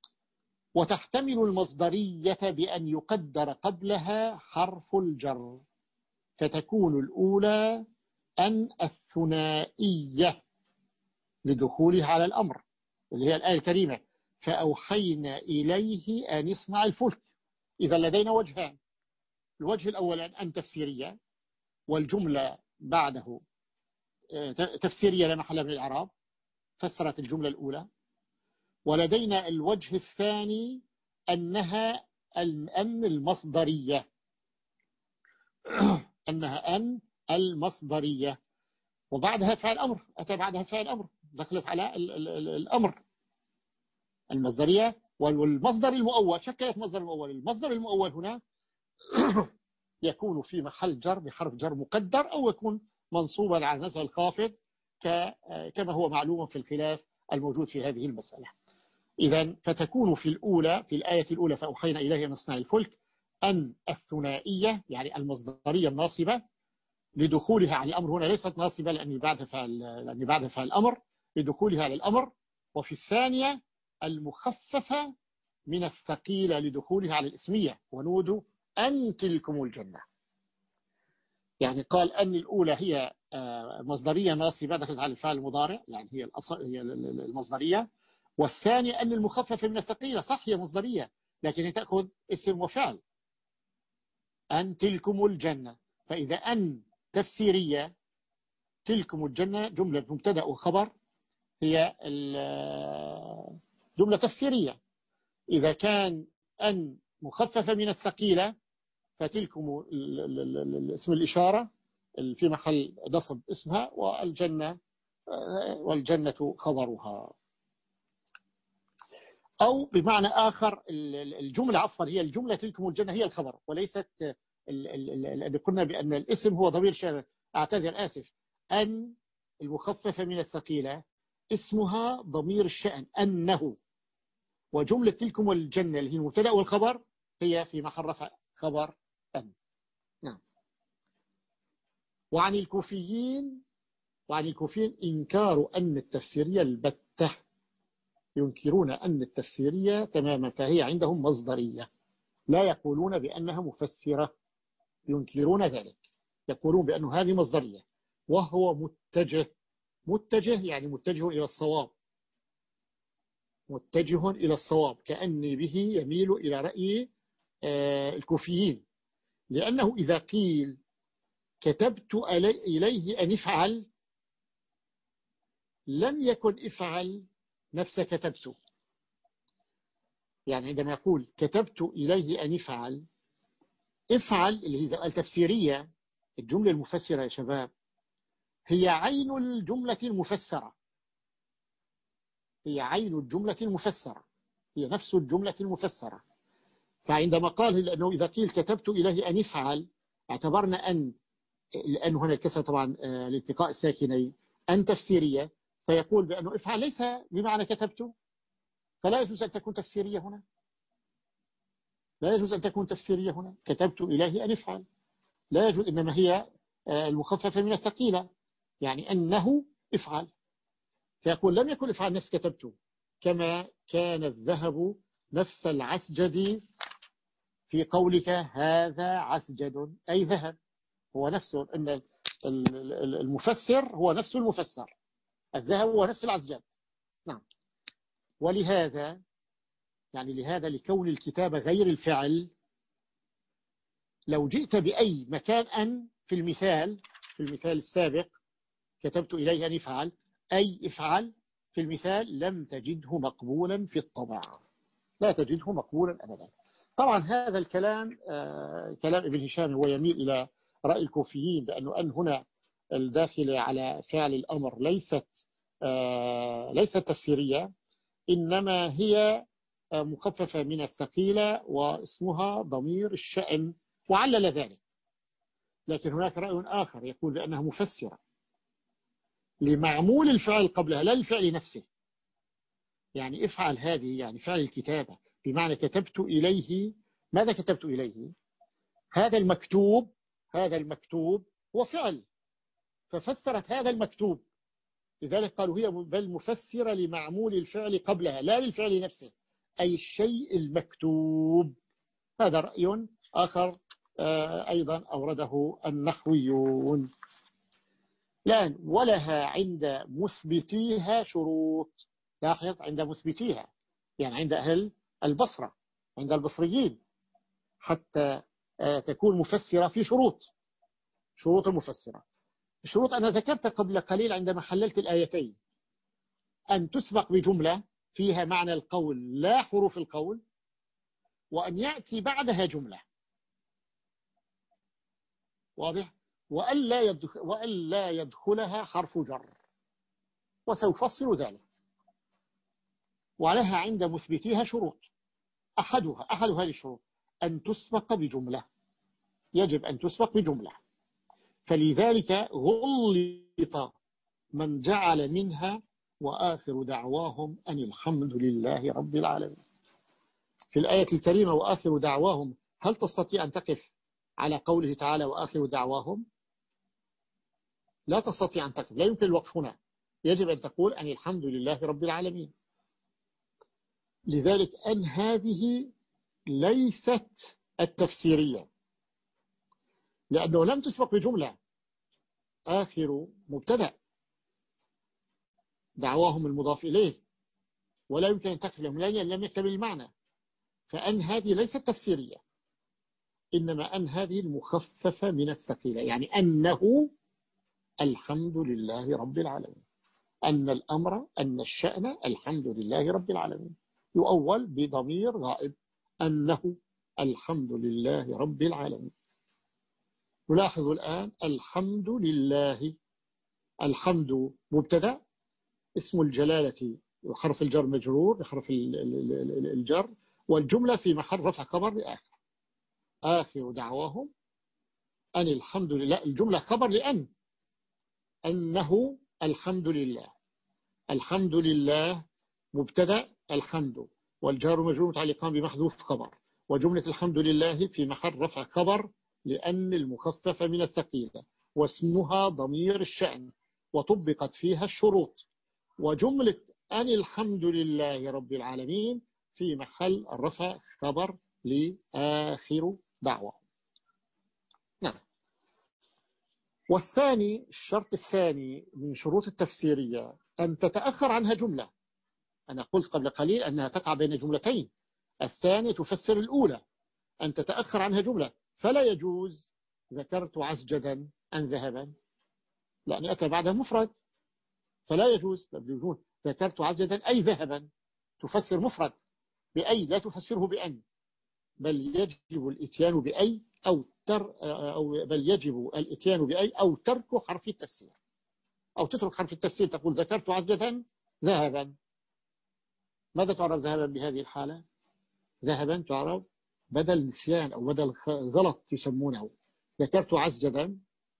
وتحتمل المصدرية بأن يقدر قبلها حرف الجر، فتكون الأولى أن الثنائية لدخولها على الأمر، اللي هي الآية الكريمة فأوحينا إليه أن يصنع الفلك. إذا لدينا وجهان، الوجه الأول أن تفسيرية، والجملة بعده تفسيرية لا محل من الإعراب، فسرت الجملة الأولى. ولدينا الوجه الثاني أنها أن المصدرية أنها أن المصدرية، وبعدها فعل أمر، أتى بعدها فعل أمر، دخلت على الأمر المصدرية. والمصدر المؤول شكلت مصدر المؤول. المصدر المؤول هنا يكون في محل جر بحرف جر مقدر، أو يكون منصوبا على نزع الخافض كما هو معلوم في الخلاف الموجود في هذه المسألة. إذا فتكون في الأولى في الآية الأولى فأوحينا إليه أن يصنع الفلك أن الثنائية، يعني المصدرية الناصبة لدخولها على الأمر. هنا ليست ناصبة لأن بعدها فعل لأن بعدها فعل الأمر، لدخولها على الأمر. وفي الثانية المخففة من الثقيلة لدخولها على الاسمية، ونودوا أن تلكم الجنة. يعني قال أن الأولى هي مصدرية ناصبة دخلت على الفعل المضارع، يعني هي الأصل هي المصدرية. والثانية أن المخففة من الثقيلة صح هي مصدرية، لكن تأخذ اسم وفعل. أن تلكم الجنة، فإذا أن تفسيرية تلكم الجنة جملة مبتدأ وخبر هي جملة تفسيرية. إذا كان أن مخففة من الثقيلة فتلكم اسم الإشارة في محل نصب اسمها، والجنة والجنة خبرها. أو بمعنى آخر الجملة عفوا هي الجملة تلكم الجنة هي الخبر، وليست اللي قلنا بأن الاسم هو ضمير شأن. أعتذر آسف، أن المخففة من الثقيلة اسمها ضمير الشأن أنه، وجملة تلكم الجنة اللي هي المبتدأ والخبر هي في محل رفع خبر أن. نعم. وعن الكوفيين وعن الكوفيين إنكار أن التفسيرية البتة، ينكرون أن التفسيرية تماما، فهي عندهم مصدرية، لا يقولون بأنها مفسرة، ينكرون ذلك، يقولون بأن هذه مصدرية. وهو متجه، متجه يعني متجه إلى الصواب، متجه إلى الصواب، كأني به يميل إلى رأي الكوفيين، لأنه إذا قيل كتبت إليه أن افعل لم يكن افعل نفس كتبت. يعني عندما يقول كتبت إليه أن افعل، افعل اللي هي التفسيرية، الجملة المفسرة يا شباب هي عين الجملة المفسرة، هي عين الجملة المفسرة، هي نفس الجملة المفسرة. فعندما قال لأنه إذا قيل كتبت إليه أن افعل، اعتبرنا أن، لأن هنا الكسر طبعا لالتقاء الساكنين، أن تفسيرية، فيقول بأنه افعل ليس بمعنى كتبت، فلا يجوز أن تكون تفسيرية هنا، لا يجوز أن تكون تفسيرية هنا. كتبت إليه أن افعل لا يجوز، إنما هي المخففة من الثقيلة، يعني أنه افعل، فيقول لم يكن افعل نفس كتبت، كما كان الذهب نفس العسجد في قولك هذا عسجد أي ذهب، هو نفسه، أن المفسر هو نفس المفسر، الذهب هو نفس العسجد. نعم. ولهذا يعني لهذا لكون الكتابة غير الفعل، لو جئت بأي مكان أن في المثال، في المثال السابق كتبت إليه أن يفعل أي افعل، في المثال لم تجده مقبولا في الطبع، لا تجده مقبولا أبدا. طبعا هذا الكلام آه كلام ابن هشام، هو يميل إلى رأي الكوفيين بأنه أن هنا الداخل على فعل الأمر ليست آه ليست تفسيرية، إنما هي آه مخففة من الثقيلة واسمها ضمير الشأن، وعلل ذلك. لكن هناك رأي آخر يقول بأنها مفسرة لمعمول الفعل قبلها لا الفعل نفسه. يعني افعل هذه يعني فعل الكتابة، بمعنى كتبت إليه، ماذا كتبت إليه؟ هذا المكتوب، هذا المكتوب هو فعل، ففسرت هذا المكتوب، لذلك قالوا هي بل مفسرة لمعمول الفعل قبلها لا للفعل نفسه، أي الشيء المكتوب. هذا رأي آخر أيضا أورده النحويون. الآن ولها عند مثبتيها شروط، لاحظ عند مثبتيها يعني عند أهل البصرة، عند البصريين، حتى تكون مفسرة في شروط، شروط المفسرة. الشروط أنا ذكرت قبل قليل عندما حللت الآيتين، أن تسبق بجملة فيها معنى القول لا حروف القول، وأن يأتي بعدها جملة، واضح، وألا يدخل وألا يدخلها حرف جر، وسأفصل ذلك. ولها عند مثبتيها شروط، أحدها أحد هذه الشروط أن تسبق بجملة، يجب أن تسبق بجملة. فلذلك غلط من جعل منها وآخر دعواهم أن الحمد لله رب العالمين. في الآية الكريمة وآخر دعواهم، هل تستطيع أن تقف على قوله تعالى وآخر دعواهم؟ لا تستطيع أن تقف، لا يمكن الوقف هنا، يجب أن تقول أن الحمد لله رب العالمين. لذلك أن هذه ليست التفسيرية، لأنه لم تسبق بجملة. آخر مبتدأ، دعواهم المضاف إليه، ولا يمكن أن تكفي لهم لأن لم يكتمل المعنى. فأن هذه ليست تفسيرية، إنما أن هذه المخففة من الثقيلة، يعني أنه الحمد لله رب العالمين، أن الأمر أن الشأن الحمد لله رب العالمين، يؤول بضمير غائب، أنه الحمد لله رب العالمين. نلاحظ الآن الحمد لله، الحمد مبتدأ، اسم الجلالة وحرف الجر مجرور بحرف الجر، والجملة في محل رفع خبر لآخر. آخر دعواهم أن الحمد لله، الجملة خبر لأن، أنه الحمد لله. الحمد لله مبتدأ الحمد، والجار مجرور متعلقان بمحذوف خبر، وجملة الحمد لله في محل رفع خبر لأن المخففة من الثقيلة، واسمها ضمير الشأن، وطبقت فيها الشروط. وجملة أن الحمد لله رب العالمين في محل الرفع خبر لآخر دعوة. نعم. والثاني، الشرط الثاني من شروط التفسيرية أن تتأخر عنها جملة. أنا قلت قبل قليل أنها تقع بين جملتين، الثانية تفسر الأولى، أن تتأخر عنها جملة. فلا يجوز ذكرت عسجدا أن ذهبا، لأن أتى بعدها مفرد، فلا يجوز ذكرت عسجدا أي ذهبا، تفسر مفرد بأي، لا تفسره بأن، بل يجب الاتيان بأي أو تر أو بل يجب الاتيان بأي أو ترك حرف التفسير، أو تترك حرف التفسير، تقول ذكرت عسجدا ذهبا. ماذا تعرف ذهبا بهذه الحالة؟ ذهبا تعرف بدل نسيان أو بدل غلط يسمونه. ذكرت عسجدا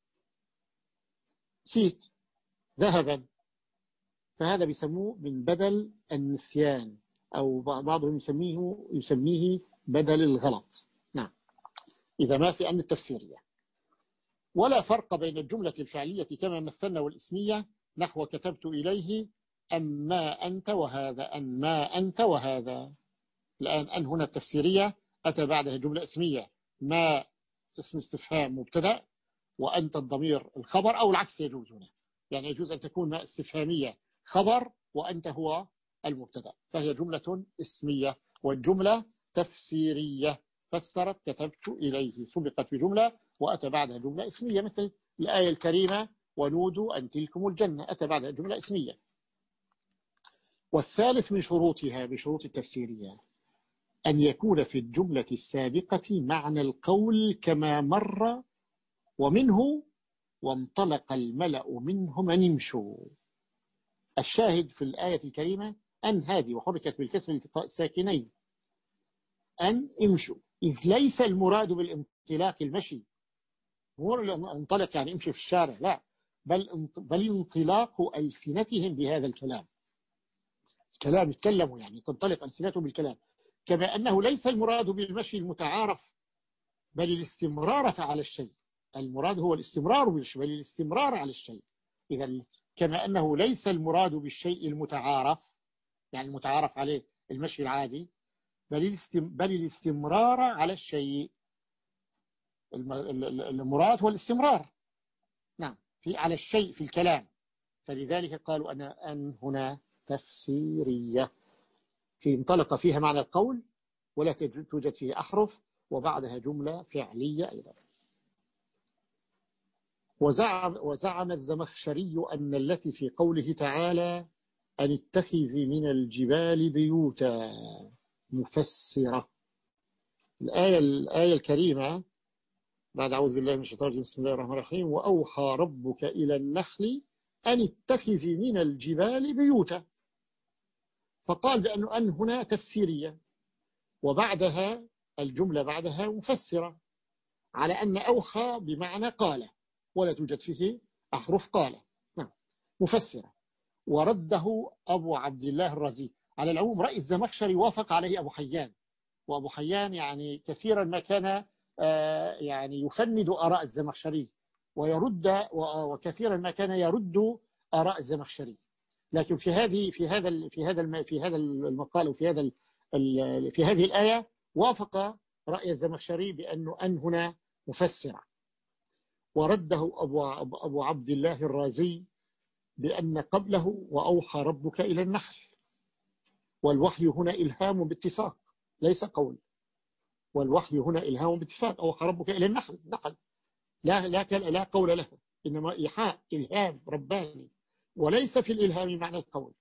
نسيت ذهبا، فهذا بيسموه من بدل النسيان، أو بعضهم يسميه يسميه بدل الغلط. نعم، إذا ما في أن التفسيرية. ولا فرق بين الجملة الفعلية كما مثلنا والاسمية، نحو كتبت إليه أما أنت وهذا، أن ما أنت وهذا. الآن أن هنا التفسيرية أتى بعدها جملة اسمية، ما اسم استفهام مبتدأ، وأنت الضمير الخبر، أو العكس يجوز هنا، يعني يجوز أن تكون ما استفهامية خبر وأنت هو المبتدأ، فهي جملة اسمية. والجملة تفسيرية، فسرت كتبت إليه، سبقت بجملة وأتى بعدها جملة اسمية، مثل الآية الكريمة ونودوا أن تلكم الجنة، أتى بعدها جملة اسمية. والثالث من شروطها بشروط التفسيرية أن يكون في الجملة السابقة معنى القول كما مر ومنه وانطلق الملأ منهم أن يمشوا. الشاهد في الآية الكريمة أن هذه وحركت بالكسر لالتقاء الساكنين، أن امشوا، إذ ليس المراد بالانطلاق المشي، مو انطلق يعني امشي في الشارع، لا، بل بل انطلاق ألسنتهم بهذا الكلام. الكلام يتكلموا، يعني تنطلق ألسنتهم بالكلام. كما أنه ليس المراد بالمشي المتعارف، بل الاستمرار على الشيء. المراد هو الاستمرار بالشيء، بل الاستمرار على الشيء. إذا كما أنه ليس المراد بالشيء المتعارف، يعني المتعارف عليه المشي العادي، بل بل الاستمرار على الشيء. المراد هو الاستمرار، نعم، في على الشيء في الكلام. فلذلك قالوا أن أن هنا تفسيرية، في انطلق فيها معنى القول ولا توجد فيه أحرف، وبعدها جملة فعلية أيضا. وزعم, وزعم الزمخشري أن التي في قوله تعالى أن اتخذي من الجبال بيوتا مفسرة. الآية, الآية الكريمة بعد أعوذ بالله من الشيطان الرجيم بسم الله الرحمن الرحيم وأوحى ربك إلى النحل أن اتخذي من الجبال بيوتا، فقال بأنه أن هنا تفسيرية، وبعدها الجملة بعدها مفسرة، على أن أوحى بمعنى قال ولا توجد فيه أحرف قال، نعم، مفسرة. ورده أبو عبد الله الرازي. على العموم رأي الزمخشري وافق عليه أبو حيان، وأبو حيان يعني كثيرا ما كان يعني يفند آراء الزمخشري ويرد، وكثيرا ما كان يرد آراء الزمخشري. لكن في هذه في هذا في هذا في هذا المقال وفي هذا في هذه الآية وافق رأي الزمخشري بأنه أن هنا مفسرة، ورده أبو, أبو عبد الله الرازي بأن قبله وأوحى ربك إلى النحل، والوحي هنا إلهام باتفاق ليس قول، والوحي هنا إلهام باتفاق، أوحى ربك إلى النحل نحل لا, لا, لا قول له، إنما إيحاء إلهام رباني، وليس في الإلهام معنى القول.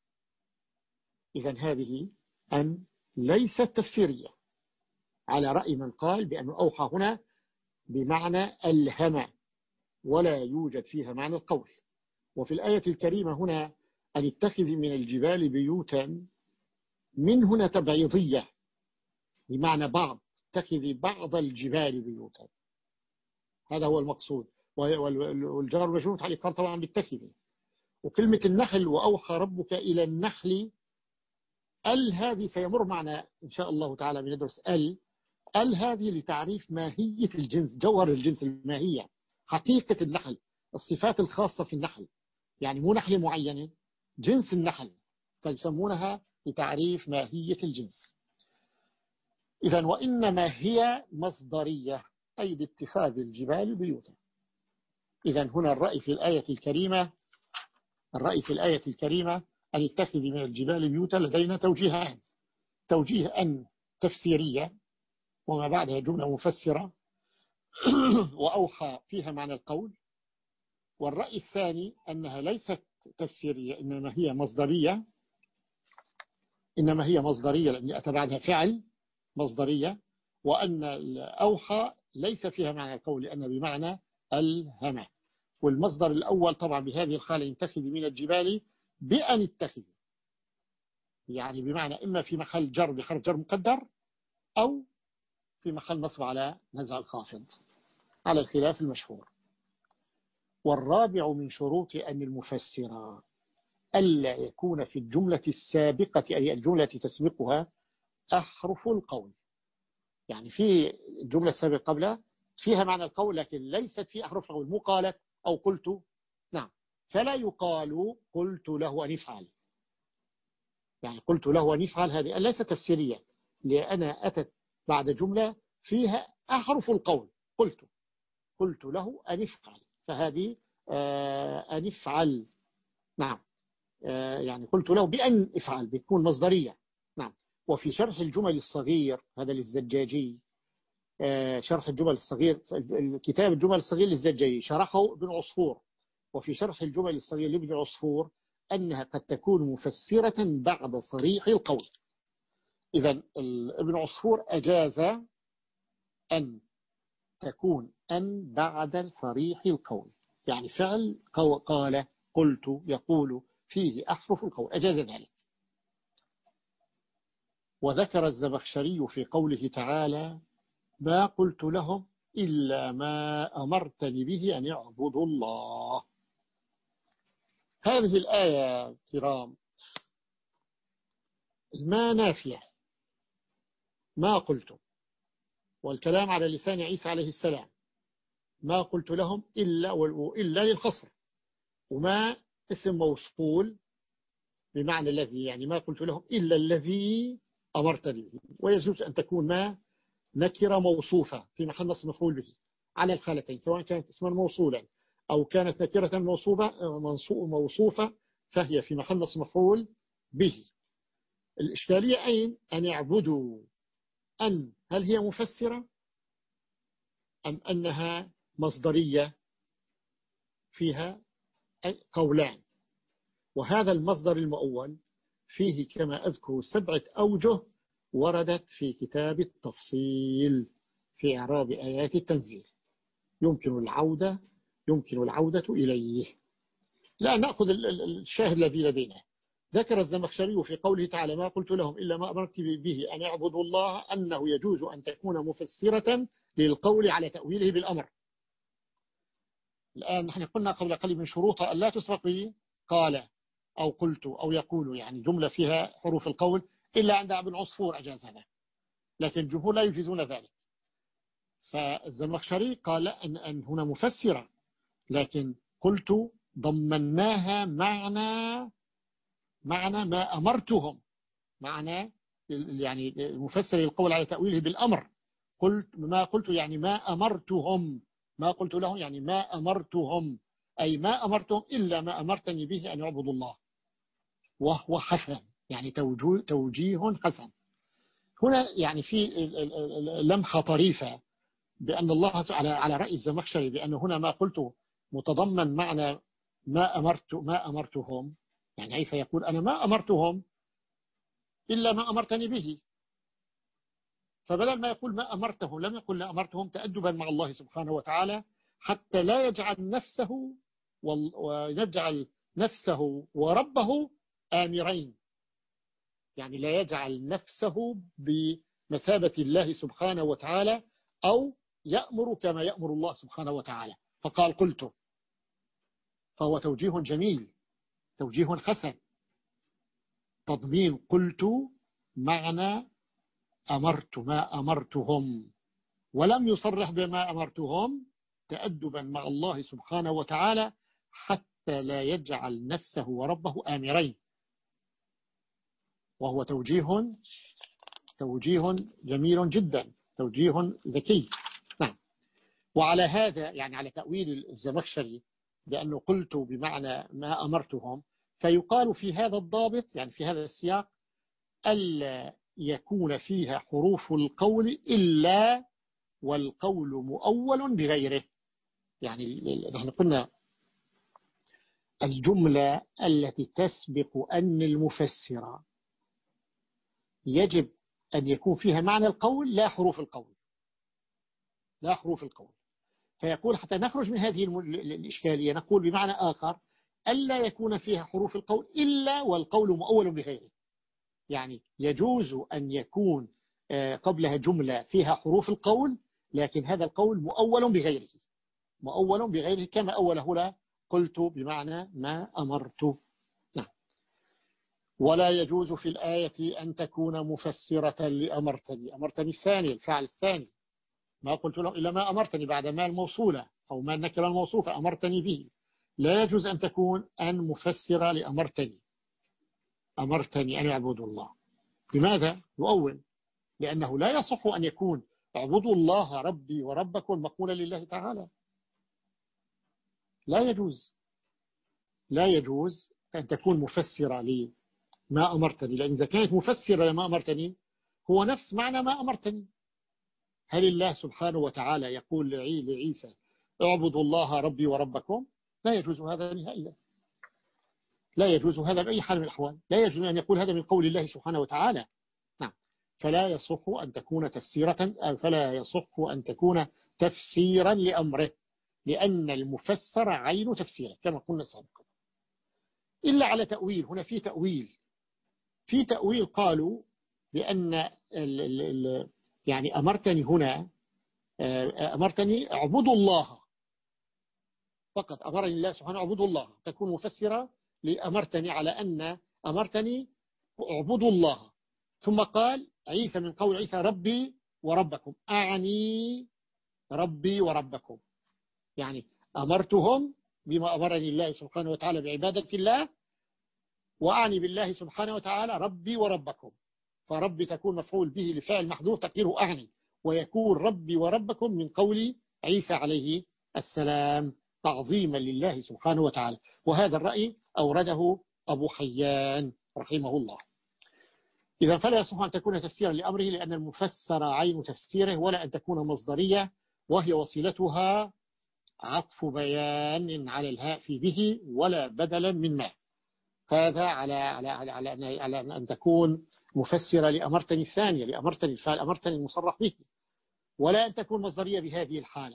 إذن هذه أن ليست تفسيرية على رأي من قال بأنه أوحى هنا بمعنى ألهم، ولا يوجد فيها معنى القول. وفي الآية الكريمة هنا أن اتخذ من الجبال بيوتا، من هنا تبعيضية بمعنى بعض، اتخذ بعض الجبال بيوتا، هذا هو المقصود. والجار والمجرور تعليقان طبعا بالتخذ. وكلمة النحل وأوحى ربك إلى النحل، ال هذه سيمر معنا إن شاء الله تعالى من درس ال ال هذه لتعريف ماهية الجنس، جوهر الجنس، الماهية، حقيقة النحل، الصفات الخاصة في النحل، يعني مو نحل معينة، جنس النحل، فيسمونها لتعريف ماهية الجنس. إذن وإنما هي مصدرية، أي باتخاذ الجبال بيوتا. إذن هنا الرأي في الآية الكريمة الرأي في الآية الكريمة أن يتخذ من الجبال بيوتا لدينا توجيهان: توجيه أن تفسيرية وما بعدها جملة مفسرة وأوحى فيها معنى القول، والرأي الثاني أنها ليست تفسيرية إنما هي مصدرية إنما هي مصدرية لأن أتى بعدها فعل مصدرية، وأن الأوحى ليس فيها معنى القول لأن بمعنى الهم. والمصدر الأول طبعا بهذه الحالة يتخذ من الجبال بأن اتخذ، يعني بمعنى إما في محل جر بحرف جر مقدر أو في محل نصب على نزع الخافض على الخلاف المشهور. والرابع من شروط أن المفسر ألا يكون في الجملة السابقة أي الجملة تسبقها أحرف القول، يعني في الجملة السابقة قبلها فيها معنى القول لكن ليست في أحرف القول، مو قالت أو قلت، نعم، فلا يقال قلت له أن يفعل، يعني قلت له أن يفعل هذه ليست تفسيرية لأن أتت بعد جملة فيها أحرف القول، قلت قلت له أن يفعل، فهذه آه أن يفعل، نعم، آه يعني قلت له بأن يفعل بتكون مصدرية، نعم. وفي شرح الجمل الصغير هذا للزجاجي، آه شرح الجمل الصغير، الكتاب الجمل الصغير للزجاجي شرحه ابن عصفور، وفي شرح الجمل الصغير لابن عصفور أنها قد تكون مفسرة بعد صريح القول. إذن ابن عصفور أجاز أن تكون أن بعد صريح القول، يعني فعل قال قلت يقول فيه أحرف القول، أجاز ذلك. وذكر الزمخشري في قوله تعالى ما قلت لهم إلا ما أمرتني به أن يعبدوا الله. هذه الآية كرام ما نافية، ما قلت، والكلام على لسان عيسى عليه السلام، ما قلت لهم إلا وإلا للحصر، وما اسم موصول بمعنى الذي، يعني ما قلت لهم إلا الذي أمرتني به. ويجوز أن تكون ما نكرة موصوفة في محل نصب مفعول به على الحالتين، سواء كانت اسما موصولا أو كانت نكرة موصوفة موصوفة فهي في محل نصب مفعول به. الإشكالية أين؟ أن يعبدوا، أن هل هي مفسرة أم أنها مصدرية؟ فيها قولان، وهذا المصدر المؤول فيه كما أذكر سبعة أوجه وردت في كتاب التفصيل في إعراب آيات التنزيل، يمكن العودة يمكن العودة إليه. لا نأخذ الشاهد الذي لدينا. ذكر الزمخشري في قوله تعالى ما قلت لهم إلا ما أمرت به أن يعبدوا الله أنه يجوز أن تكون مفسرة للقول على تأويله بالأمر. الآن نحن قلنا قبل قليل من شروطها أن لا تسبق به قال أو قلت أو يقول، يعني جملة فيها حروف القول، إلا عند ابن عصفور أجاز هذا، لكن الجمهور لا يجيزون ذلك. فالزمخشري قال أن, أن هنا مفسرة، لكن قلت ضمناها معنى معنى ما أمرتهم، معنى يعني المفسر القول على تأويله بالأمر، قلت ما قلت يعني ما أمرتهم، ما قلت لهم يعني ما أمرتهم، أي ما أمرتهم إلا ما أمرتني به أن يعبدوا الله، وهو حسن، يعني توجيه حسن. هنا يعني في لمحة طريفة بأن الله على على رأي الزمخشري بأن هنا ما قلته متضمن معنى ما أمرت ما أمرتهم، يعني عيسى يقول أنا ما أمرتهم إلا ما أمرتني به، فبدل ما يقول ما أمرتهم لم يقل لا أمرتهم تأدبا مع الله سبحانه وتعالى، حتى لا يجعل نفسه ويجعل نفسه وربه آمرين، يعني لا يجعل نفسه بمثابة الله سبحانه وتعالى أو يأمر كما يأمر الله سبحانه وتعالى، فقال قلت، فهو توجيه جميل، توجيه حسن، تضمين قلت معنى أمرت ما أمرتهم، ولم يصرح بما أمرتهم تأدبا مع الله سبحانه وتعالى حتى لا يجعل نفسه وربه آمرين، وهو توجيه توجيه جميل جدا، توجيه ذكي. نعم. وعلى هذا يعني على تأويل الزمخشري لأنه قلت بمعنى ما أمرتهم، فيقال في هذا الضابط يعني في هذا السياق ألا يكون فيها حروف القول إلا والقول مؤول بغيره. يعني نحن قلنا الجملة التي تسبق أن المفسر يجب أن يكون فيها معنى القول لا حروف القول، لا حروف القول. فيقول حتى نخرج من هذه الإشكالية نقول بمعنى آخر ألا يكون فيها حروف القول إلا والقول مؤول بغيره، يعني يجوز أن يكون قبلها جملة فيها حروف القول لكن هذا القول مؤول بغيره، مؤول بغيره كما أوله لا قلت بمعنى ما أمرت. نعم. ولا يجوز في الآية أن تكون مفسرة لأمرتني، أمرتني الثاني الفعل الثاني، ما قلت له إلا ما أمرتني بعد ما الموصولة أو ما النكرة الموصوفة أمرتني به، لا يجوز أن تكون أن مفسرة لأمرتني، أمرتني أن أعبد الله. لماذا؟ يؤول لأنه لا يصح أن يكون اعبدوا الله ربي وربكم مقولا لله تعالى، لا يجوز، لا يجوز أن تكون مفسرة لما أمرتني، لأن إذا كانت مفسرة لما أمرتني هو نفس معنى ما أمرتني. هل الله سبحانه وتعالى يقول لعيسى اعبدوا الله ربي وربكم؟ لا يجوز هذا نهائيا، لا يجوز هذا بأي حال من الأحوال، لا يجوز أن يقول هذا من قول الله سبحانه وتعالى. نعم. فلا يصح أن تكون تفسيرة فلا يصح أن تكون تفسيرا لأمره، لأن المفسر عين تفسيره كما قلنا سابقا، إلا على تأويل. هنا في تأويل، في تأويل قالوا بأن ال ال ال يعني أمرتني هنا أمرتني اعبدوا الله فقط، أمرني الله سبحانه اعبدوا الله، تكون مفسرة لأمرتني على أن أمرتني اعبدوا الله، ثم قال عيسى من قول عيسى ربي وربكم، أعني ربي وربكم، يعني أمرتهم بما أمرني الله سبحانه وتعالى بعبادة الله، وأعني بالله سبحانه وتعالى ربي وربكم، فربي تكون مفعول به لفعل محذوف تقديره أعني، ويكون ربي وربكم من قول عيسى عليه السلام تعظيما لله سبحانه وتعالى. وهذا الرأي أورده أبو حيان رحمه الله. إذا فلا يصح أن تكون تفسيرا لأمره لأن المفسر عين تفسيره، ولا أن تكون مصدرية وهي وصلتها عطف بيان على الهاء في به ولا بدلا من ما. هذا على على على على, على أن تكون مفسرة لأمرتني الثانية، لأمرتني الفعل أمرتني المصرح به، ولا أن تكون مصدرية بهذه الحالة،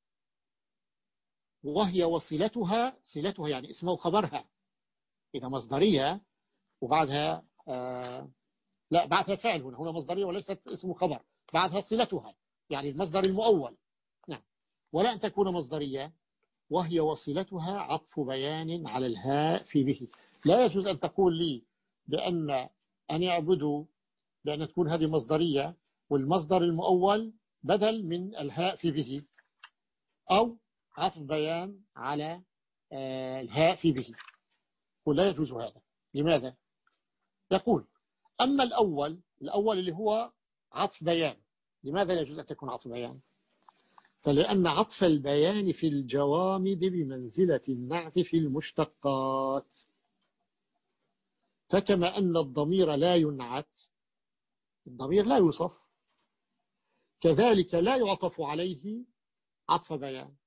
وهي وصلتها صلتها يعني اسمه وخبرها. إذا مصدرية وبعدها آه لا بعدها فعل، هنا هنا مصدرية وليست اسم خبر، بعدها صلتها يعني المصدر المؤول. نعم. ولا أن تكون مصدرية وهي وصلتها عطف بيان على الهاء في به. لا يجوز أن تقول لي بأن أن يعبدوا بأن تكون هذه مصدرية والمصدر المؤول بدل من الهاء في به، أو عطف بيان على الهاء في به، ولا يجوز هذا. لماذا؟ يقول أما الأول الأول اللي هو عطف بيان. لماذا لا يجوز أن تكون عطف بيان؟ فلأن عطف البيان في الجوامد بمنزلة النعت في المشتقات. فكما أن الضمير لا ينعت، الضمير لا يوصف، كذلك لا يعطف عليه عطف بيان.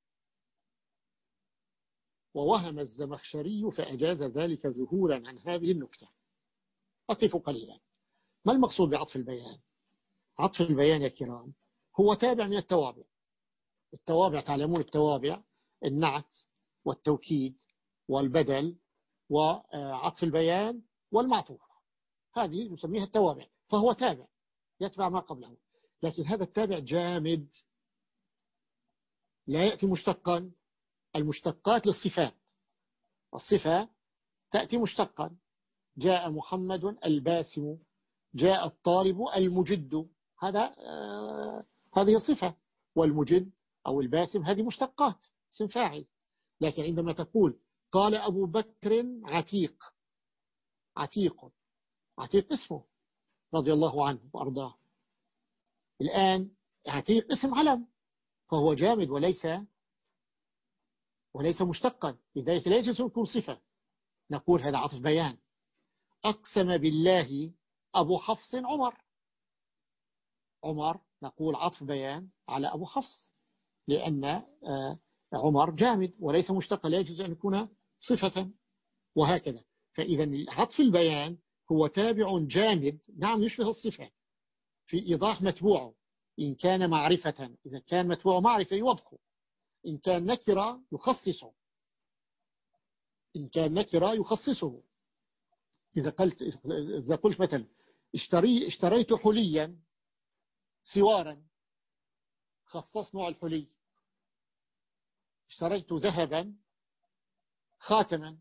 ووهم الزمخشري فأجاز ذلك ظهورا عن هذه النكتة. أقف قليلا. ما المقصود بعطف البيان؟ عطف البيان يا كرام هو تابع من التوابع. التوابع تعلمون التوابع النعت والتوكيد والبدل وعطف البيان والمعطوف، هذه نسميها التوابع. فهو تابع يتبع ما قبله، لكن هذا التابع جامد لا يأتي مشتقا. المشتقات للصفات، الصفة تأتي مشتقا. جاء محمد الباسم، جاء الطالب المجد، هذا آه هذه صفة. والمجد أو الباسم هذه مشتقات اسم فاعل. لكن عندما تقول قال أبو بكر عتيق، عتيق عتيق اسمه رضي الله عنه وأرضاه. الآن عتيق اسم علم، فهو جامد وليس وليس مشتقا، لذلك لا يجوز أن يكون صفة. نقول هذا عطف بيان. أقسم بالله أبو حفص عمر، عمر نقول عطف بيان على أبو حفص، لأن عمر جامد وليس مشتقا، لا يجوز أن يكون صفة، وهكذا. فإذا عطف البيان هو تابع جامد، نعم يشبه الصفة في إيضاح متبوعه. إن كان معرفة، إذا كان متبوعه معرفة يوضحه، إن كان نكرة يخصصه، إن كان نكرة يخصصه. إذا قلت إذا قلت مثلا اشتري اشتريت حليا سوارا، خصص نوع الحلي. اشتريت ذهبا خاتما،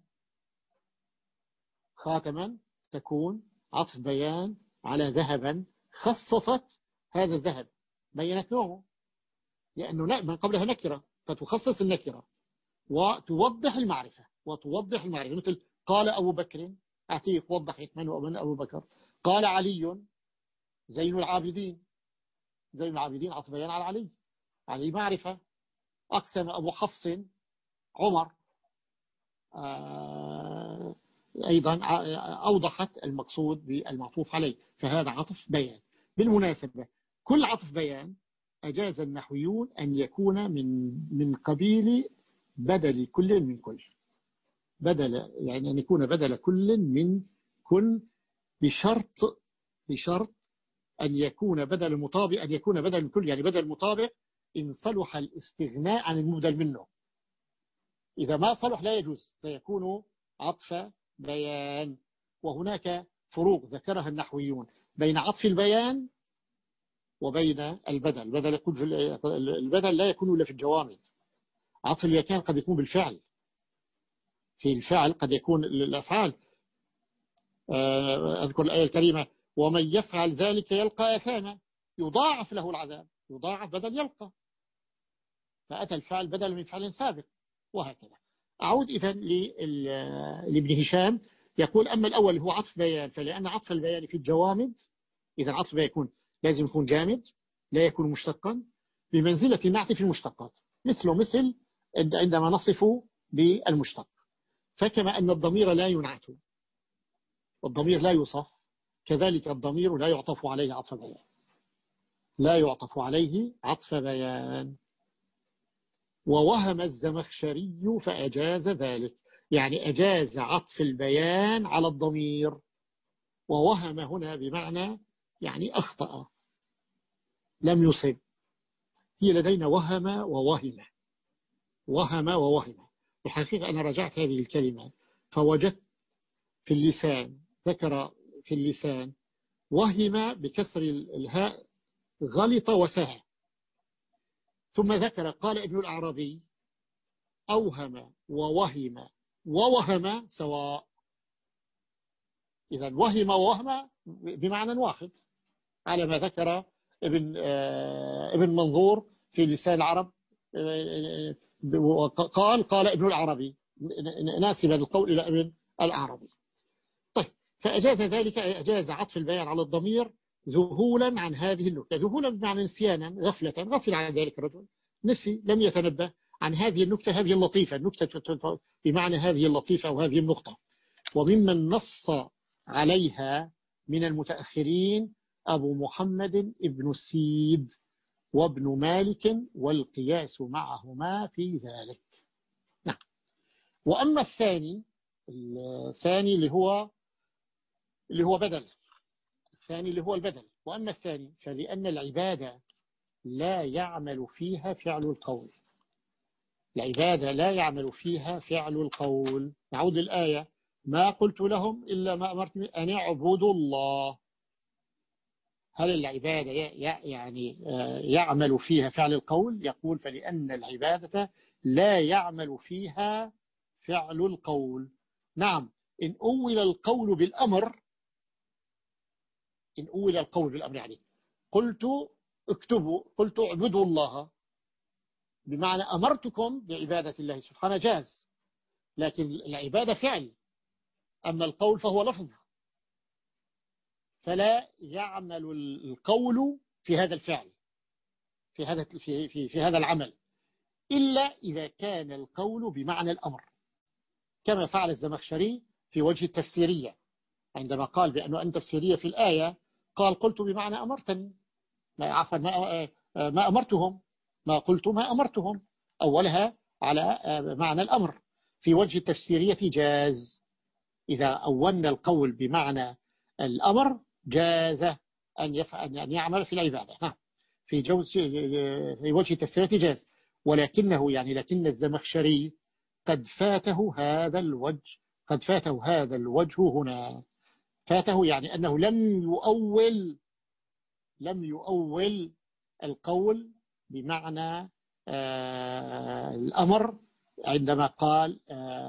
خاتما تكون عطف بيان على ذهبا، خصصت هذا الذهب، بينت نوعه، لأنه من قبلها نكرة فتخصص النكرة وتوضح المعرفة، وتوضح المعرفة. مثل قال أبو بكر عتيق، وضحت من ومن أبو بكر. قال علي زين العابدين، زين العابدين عطف بيان على علي، علي معرفة. أقسم أبو حفص عمر، آه أيضا أوضحت المقصود بالمعطوف عليه، فهذا عطف بيان. بالمناسبة كل عطف بيان أجاز النحويون أن يكون من من قبيل بدل كل من كل، بدل يعني أن يكون بدل كل من كل، بشرط بشرط أن يكون بدل المطابق، أن يكون بدل الكل يعني بدل المطابق إن صلح الاستغناء عن المبدل منه. إذا ما صلح لا يجوز، سيكون عطف بيان. وهناك فروق ذكرها النحويون بين عطف البيان وبين البدل. البدل يكون في البدل لا يكون إلا في الجوامد. عطف اليكان قد يكون بالفعل، في الفعل قد يكون الأفعال. أذكر الآية الكريمة ومن يفعل ذلك يلقى أثاما، يضاعف له العذاب، يضاعف بدل يلقى، فأتى الفعل بدل من فعل سابق، وهكذا. أعود إذن لابن هشام، يقول أما الأول هو عطف بيان، فلأن عطف البيان في الجوامد، إذا عطف البيان يكون لازم يكون جامد لا يكون مشتقا، بمنزلة النعت في المشتقات، مثله مثل عندما نصف بالمشتق. فكما أن الضمير لا ينعت والضمير لا يوصف، كذلك الضمير لا يعطف عليه عطف بيان، لا يعطف عليه عطف بيان. ووهم الزمخشري فأجاز ذلك، يعني أجاز عطف البيان على الضمير. ووهم هنا بمعنى يعني أخطأ، لم يصب. هي لدينا وهم ووهم، وهم ووهم. الحقيقة أنا رجعت هذه الكلمة فوجدت في اللسان، ذكر في اللسان وهم بكسر الهاء غلط وسهى، ثم ذكر قال ابن الأعرابي أوهم ووهم ووهم سواء. إذا وهم ووهم بمعنى واحد على ما ذكر ابن ابن منظور في لسان العرب. قال قال ابن العربي ناسبا القول إلى ابن الأعرابي. طيب، فأجاز ذلك، أجاز عطف البيان على الضمير ذهولا عن هذه النكتة. ذهولا بمعنى نسيانا، غفلة، غفل عن ذلك الرجل، نسي، لم يتنبه عن هذه النكتة، هذه اللطيفة، النكتة بمعنى هذه اللطيفة أو هذه النقطة. وممن نص عليها من المتأخرين أبو محمد ابن السيد وابن مالك، والقياس معهما في ذلك. نعم. وأما الثاني الثاني اللي هو اللي هو بدل الثاني اللي هو البدل. وأما الثاني فلأن العبادة لا يعمل فيها فعل القول. العبادة لا يعمل فيها فعل القول. نعود للآية: ما قلت لهم إلا ما أمرتم أن اعبدوا الله. هل العبادة يعني يعمل فيها فعل القول؟ يقول: فلأن العبادة لا يعمل فيها فعل القول. نعم، إن أول القول بالأمر إن أول القول بالأمر يعني قلت اكتبوا، قلت اعبدوا الله، بمعنى أمرتكم بعبادة الله سبحانه، جاز. لكن العبادة فعل، أما القول فهو لفظ، فلا يعمل القول في هذا الفعل، في هذا في في في هذا العمل، إلا إذا كان القول بمعنى الأمر، كما فعل الزمخشري في وجه التفسيرية عندما قال بأنه أن تفسيرية في الآية قال: قلت بمعنى أمرتني، ما عفوا ما, ما أمرتهم، ما قلت ما أمرتهم، أولها على معنى الأمر. في وجه التفسيرية جاز، إذا أولنا القول بمعنى الأمر جاز أن يفعل أن يعمل في العبادة. نعم، في جوز في وجه التفسيرية جاز. ولكنه يعني لكن الزمخشري قد فاته هذا الوجه قد فاته هذا الوجه هنا. فاته يعني أنه لم يؤول لم يؤول القول بمعنى آه الأمر عندما قال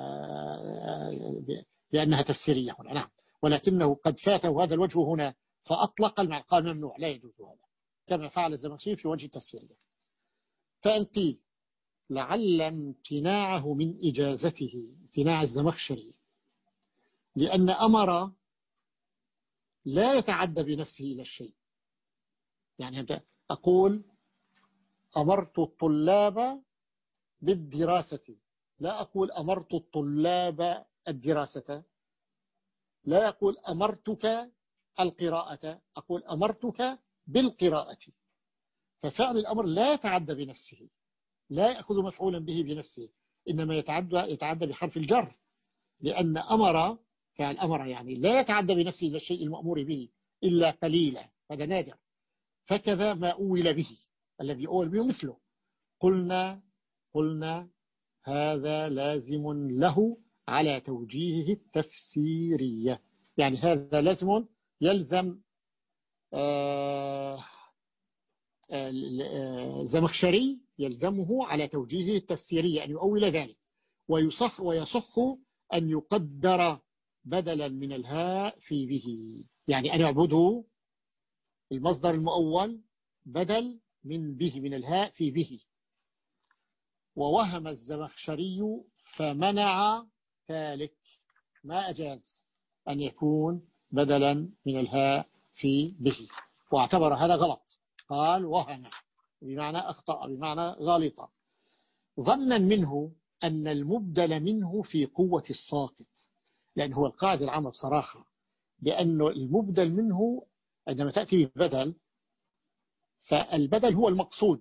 آه بأنها تفسيرية هنا. نعم، ولكنه قد فاته هذا الوجه هنا فأطلق المعنى، قال ممنوع، لا يجوز هذا، كما فعل الزمخشري في وجه التفسيرية. فإن قيل لعل امتناعه من إجازته، امتناع الزمخشري، لأن أمر لا يتعدى بنفسه إلى الشيء. يعني أقول أمرت الطلاب بالدراسة، لا أقول أمرت الطلاب الدراسة، لا أقول أمرتك القراءة، أقول أمرتك بالقراءة. ففعل الأمر لا يتعدى بنفسه، لا يأخذ مفعولا به بنفسه، إنما يتعدى يتعدى بحرف الجر، لأن أمر فعل أمر يعني لا يتعدى بنفسه إلى الشيء المأمور به إلا قليلا، هذا نادر. فكذا ما أول به، الذي أول به مثله. قلنا قلنا هذا لازم له على توجيهه التفسيرية، يعني هذا لازم يلزم آه آه زمخشري، يلزمه على توجيهه التفسيرية أن يؤول ذلك، ويصح ويصح أن يقدر بدلا من الهاء في به، يعني أن يعبده المصدر المؤول بدل من به، من الهاء في به. ووهم الزمخشري فمنع ذلك، ما أجاز أن يكون بدلا من الهاء في به، واعتبر هذا غلط. قال وهم بمعنى أخطأ، بمعنى غلط، ظنا منه أن المبدل منه في قوة الساقط. لأن هو القاعدة العامة بصراحة بأنه المبدل منه عندما تأتي بدل، فالبدل هو المقصود،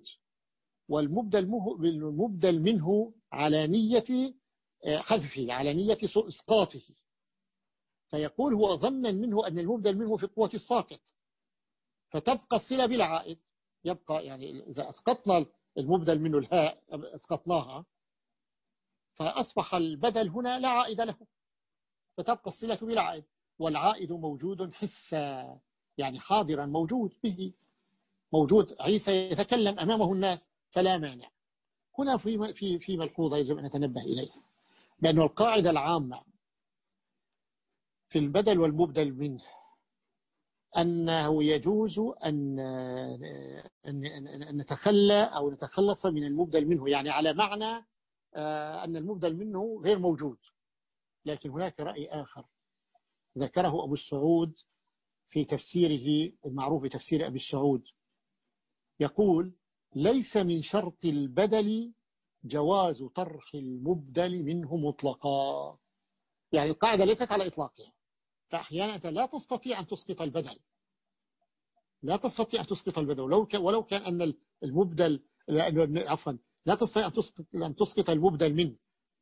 والمبدل منه على نية حذفه، على نية إسقاطه. فيقول هو ظنا منه أن المبدل منه في قوة الساقط، فتبقى الصلة بلا عائد. يبقى يعني إذا أسقطنا المبدل منه الهاء، أسقطناها، فأصبح البدل هنا لا عائد له، فتبقى الصلة بلا عائد. والعائد موجود حسا، يعني حاضرا موجود به، موجود. عيسى يتكلم أمامه الناس فلا مانع. هنا في في في ملحوظة يجب أن نتنبه إليها، بأن القاعدة العامة في البدل والمبدل منه أنه يجوز أن أن نتخلى أو نتخلص من المبدل منه، يعني على معنى أن المبدل منه غير موجود. لكن هناك رأي آخر ذكره أبو السعود في تفسيره المعروف بتفسير أبي الشهود يقول: ليس من شرط البدل جواز طرح المبدل منه مطلقا. يعني القاعدة ليست على إطلاقها، فأحيانا أنت لا تستطيع أن تسقط البدل، لا تستطيع أن تسقط البدل ولو كان, ولو كان أن المبدل عفوا لا تستطيع أن تسقط, أن تسقط المبدل منه.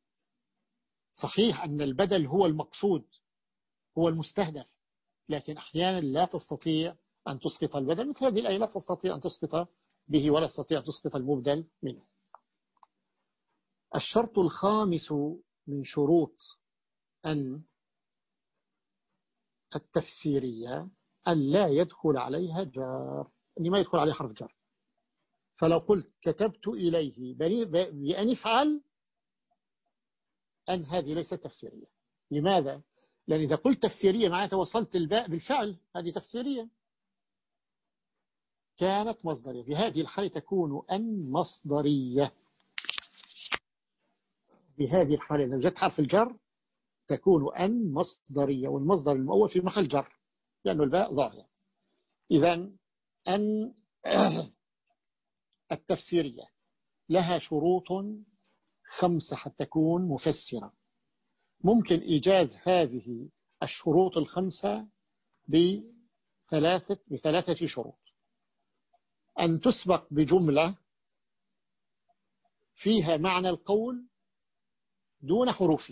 صحيح أن البدل هو المقصود، هو المستهدف، لكن أحيانا لا تستطيع أن تسقط البدل، مثل هذه الآية لا تستطيع أن تسقط به ولا تستطيع أن تسقط المبدل منه. الشرط الخامس من شروط أن التفسيرية أن لا يدخل عليها جار، أن ما يدخل عليها حرف جار. فلو قلت كتبت إليه بأن يفعل، أن هذه ليست تفسيرية. لماذا؟ لأن إذا قلت تفسيرية معناتها وصلت الباء بالفعل، هذه تفسيرية كانت مصدرية. في هذه الحالة تكون أن مصدرية. في هذه الحالة إذا وجدت حرف الجر تكون أن مصدرية، والمصدر المؤول في محل جر لأنه الباء ظاهرة. إذن أن التفسيرية لها شروط خمسة حتى تكون مفسرة. ممكن إيجاز هذه الشروط الخمسة بثلاثة, بثلاثة شروط: أن تسبق بجملة فيها معنى القول دون حروفه،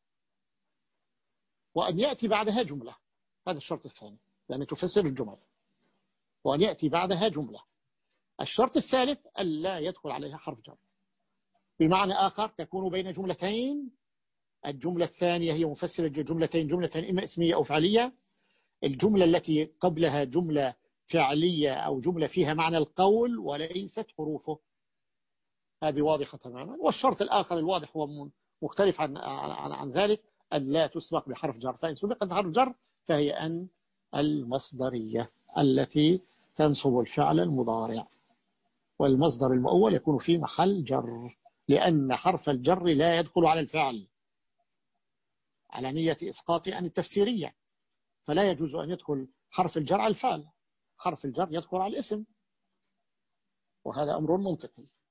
وأن يأتي بعدها جملة، هذا الشرط الثاني لأن تفسر الجمل، وأن يأتي بعدها جملة. الشرط الثالث ألا يدخل عليها حرف جر، بمعنى آخر تكون بين جملتين، الجملة الثانية هي مفسرة جملتين، جملتين إما اسمية أو فعلية، الجملة التي قبلها جملة فعلية أو جملة فيها معنى القول وليست حروفه، هذه واضحة تماما. والشرط الآخر الواضح هو مختلف عن, عن, عن ذلك، أن لا تسبق بحرف جر، فإن سبقت بحرف جر فهي أن المصدرية التي تنصب الفعل المضارع، والمصدر المؤول يكون في محل جر، لأن حرف الجر لا يدخل على الفعل على نية إسقاط عن التفسيرية، فلا يجوز أن يدخل حرف الجر على الفعل، حرف الجر يدخل على الاسم، وهذا أمر منطقي.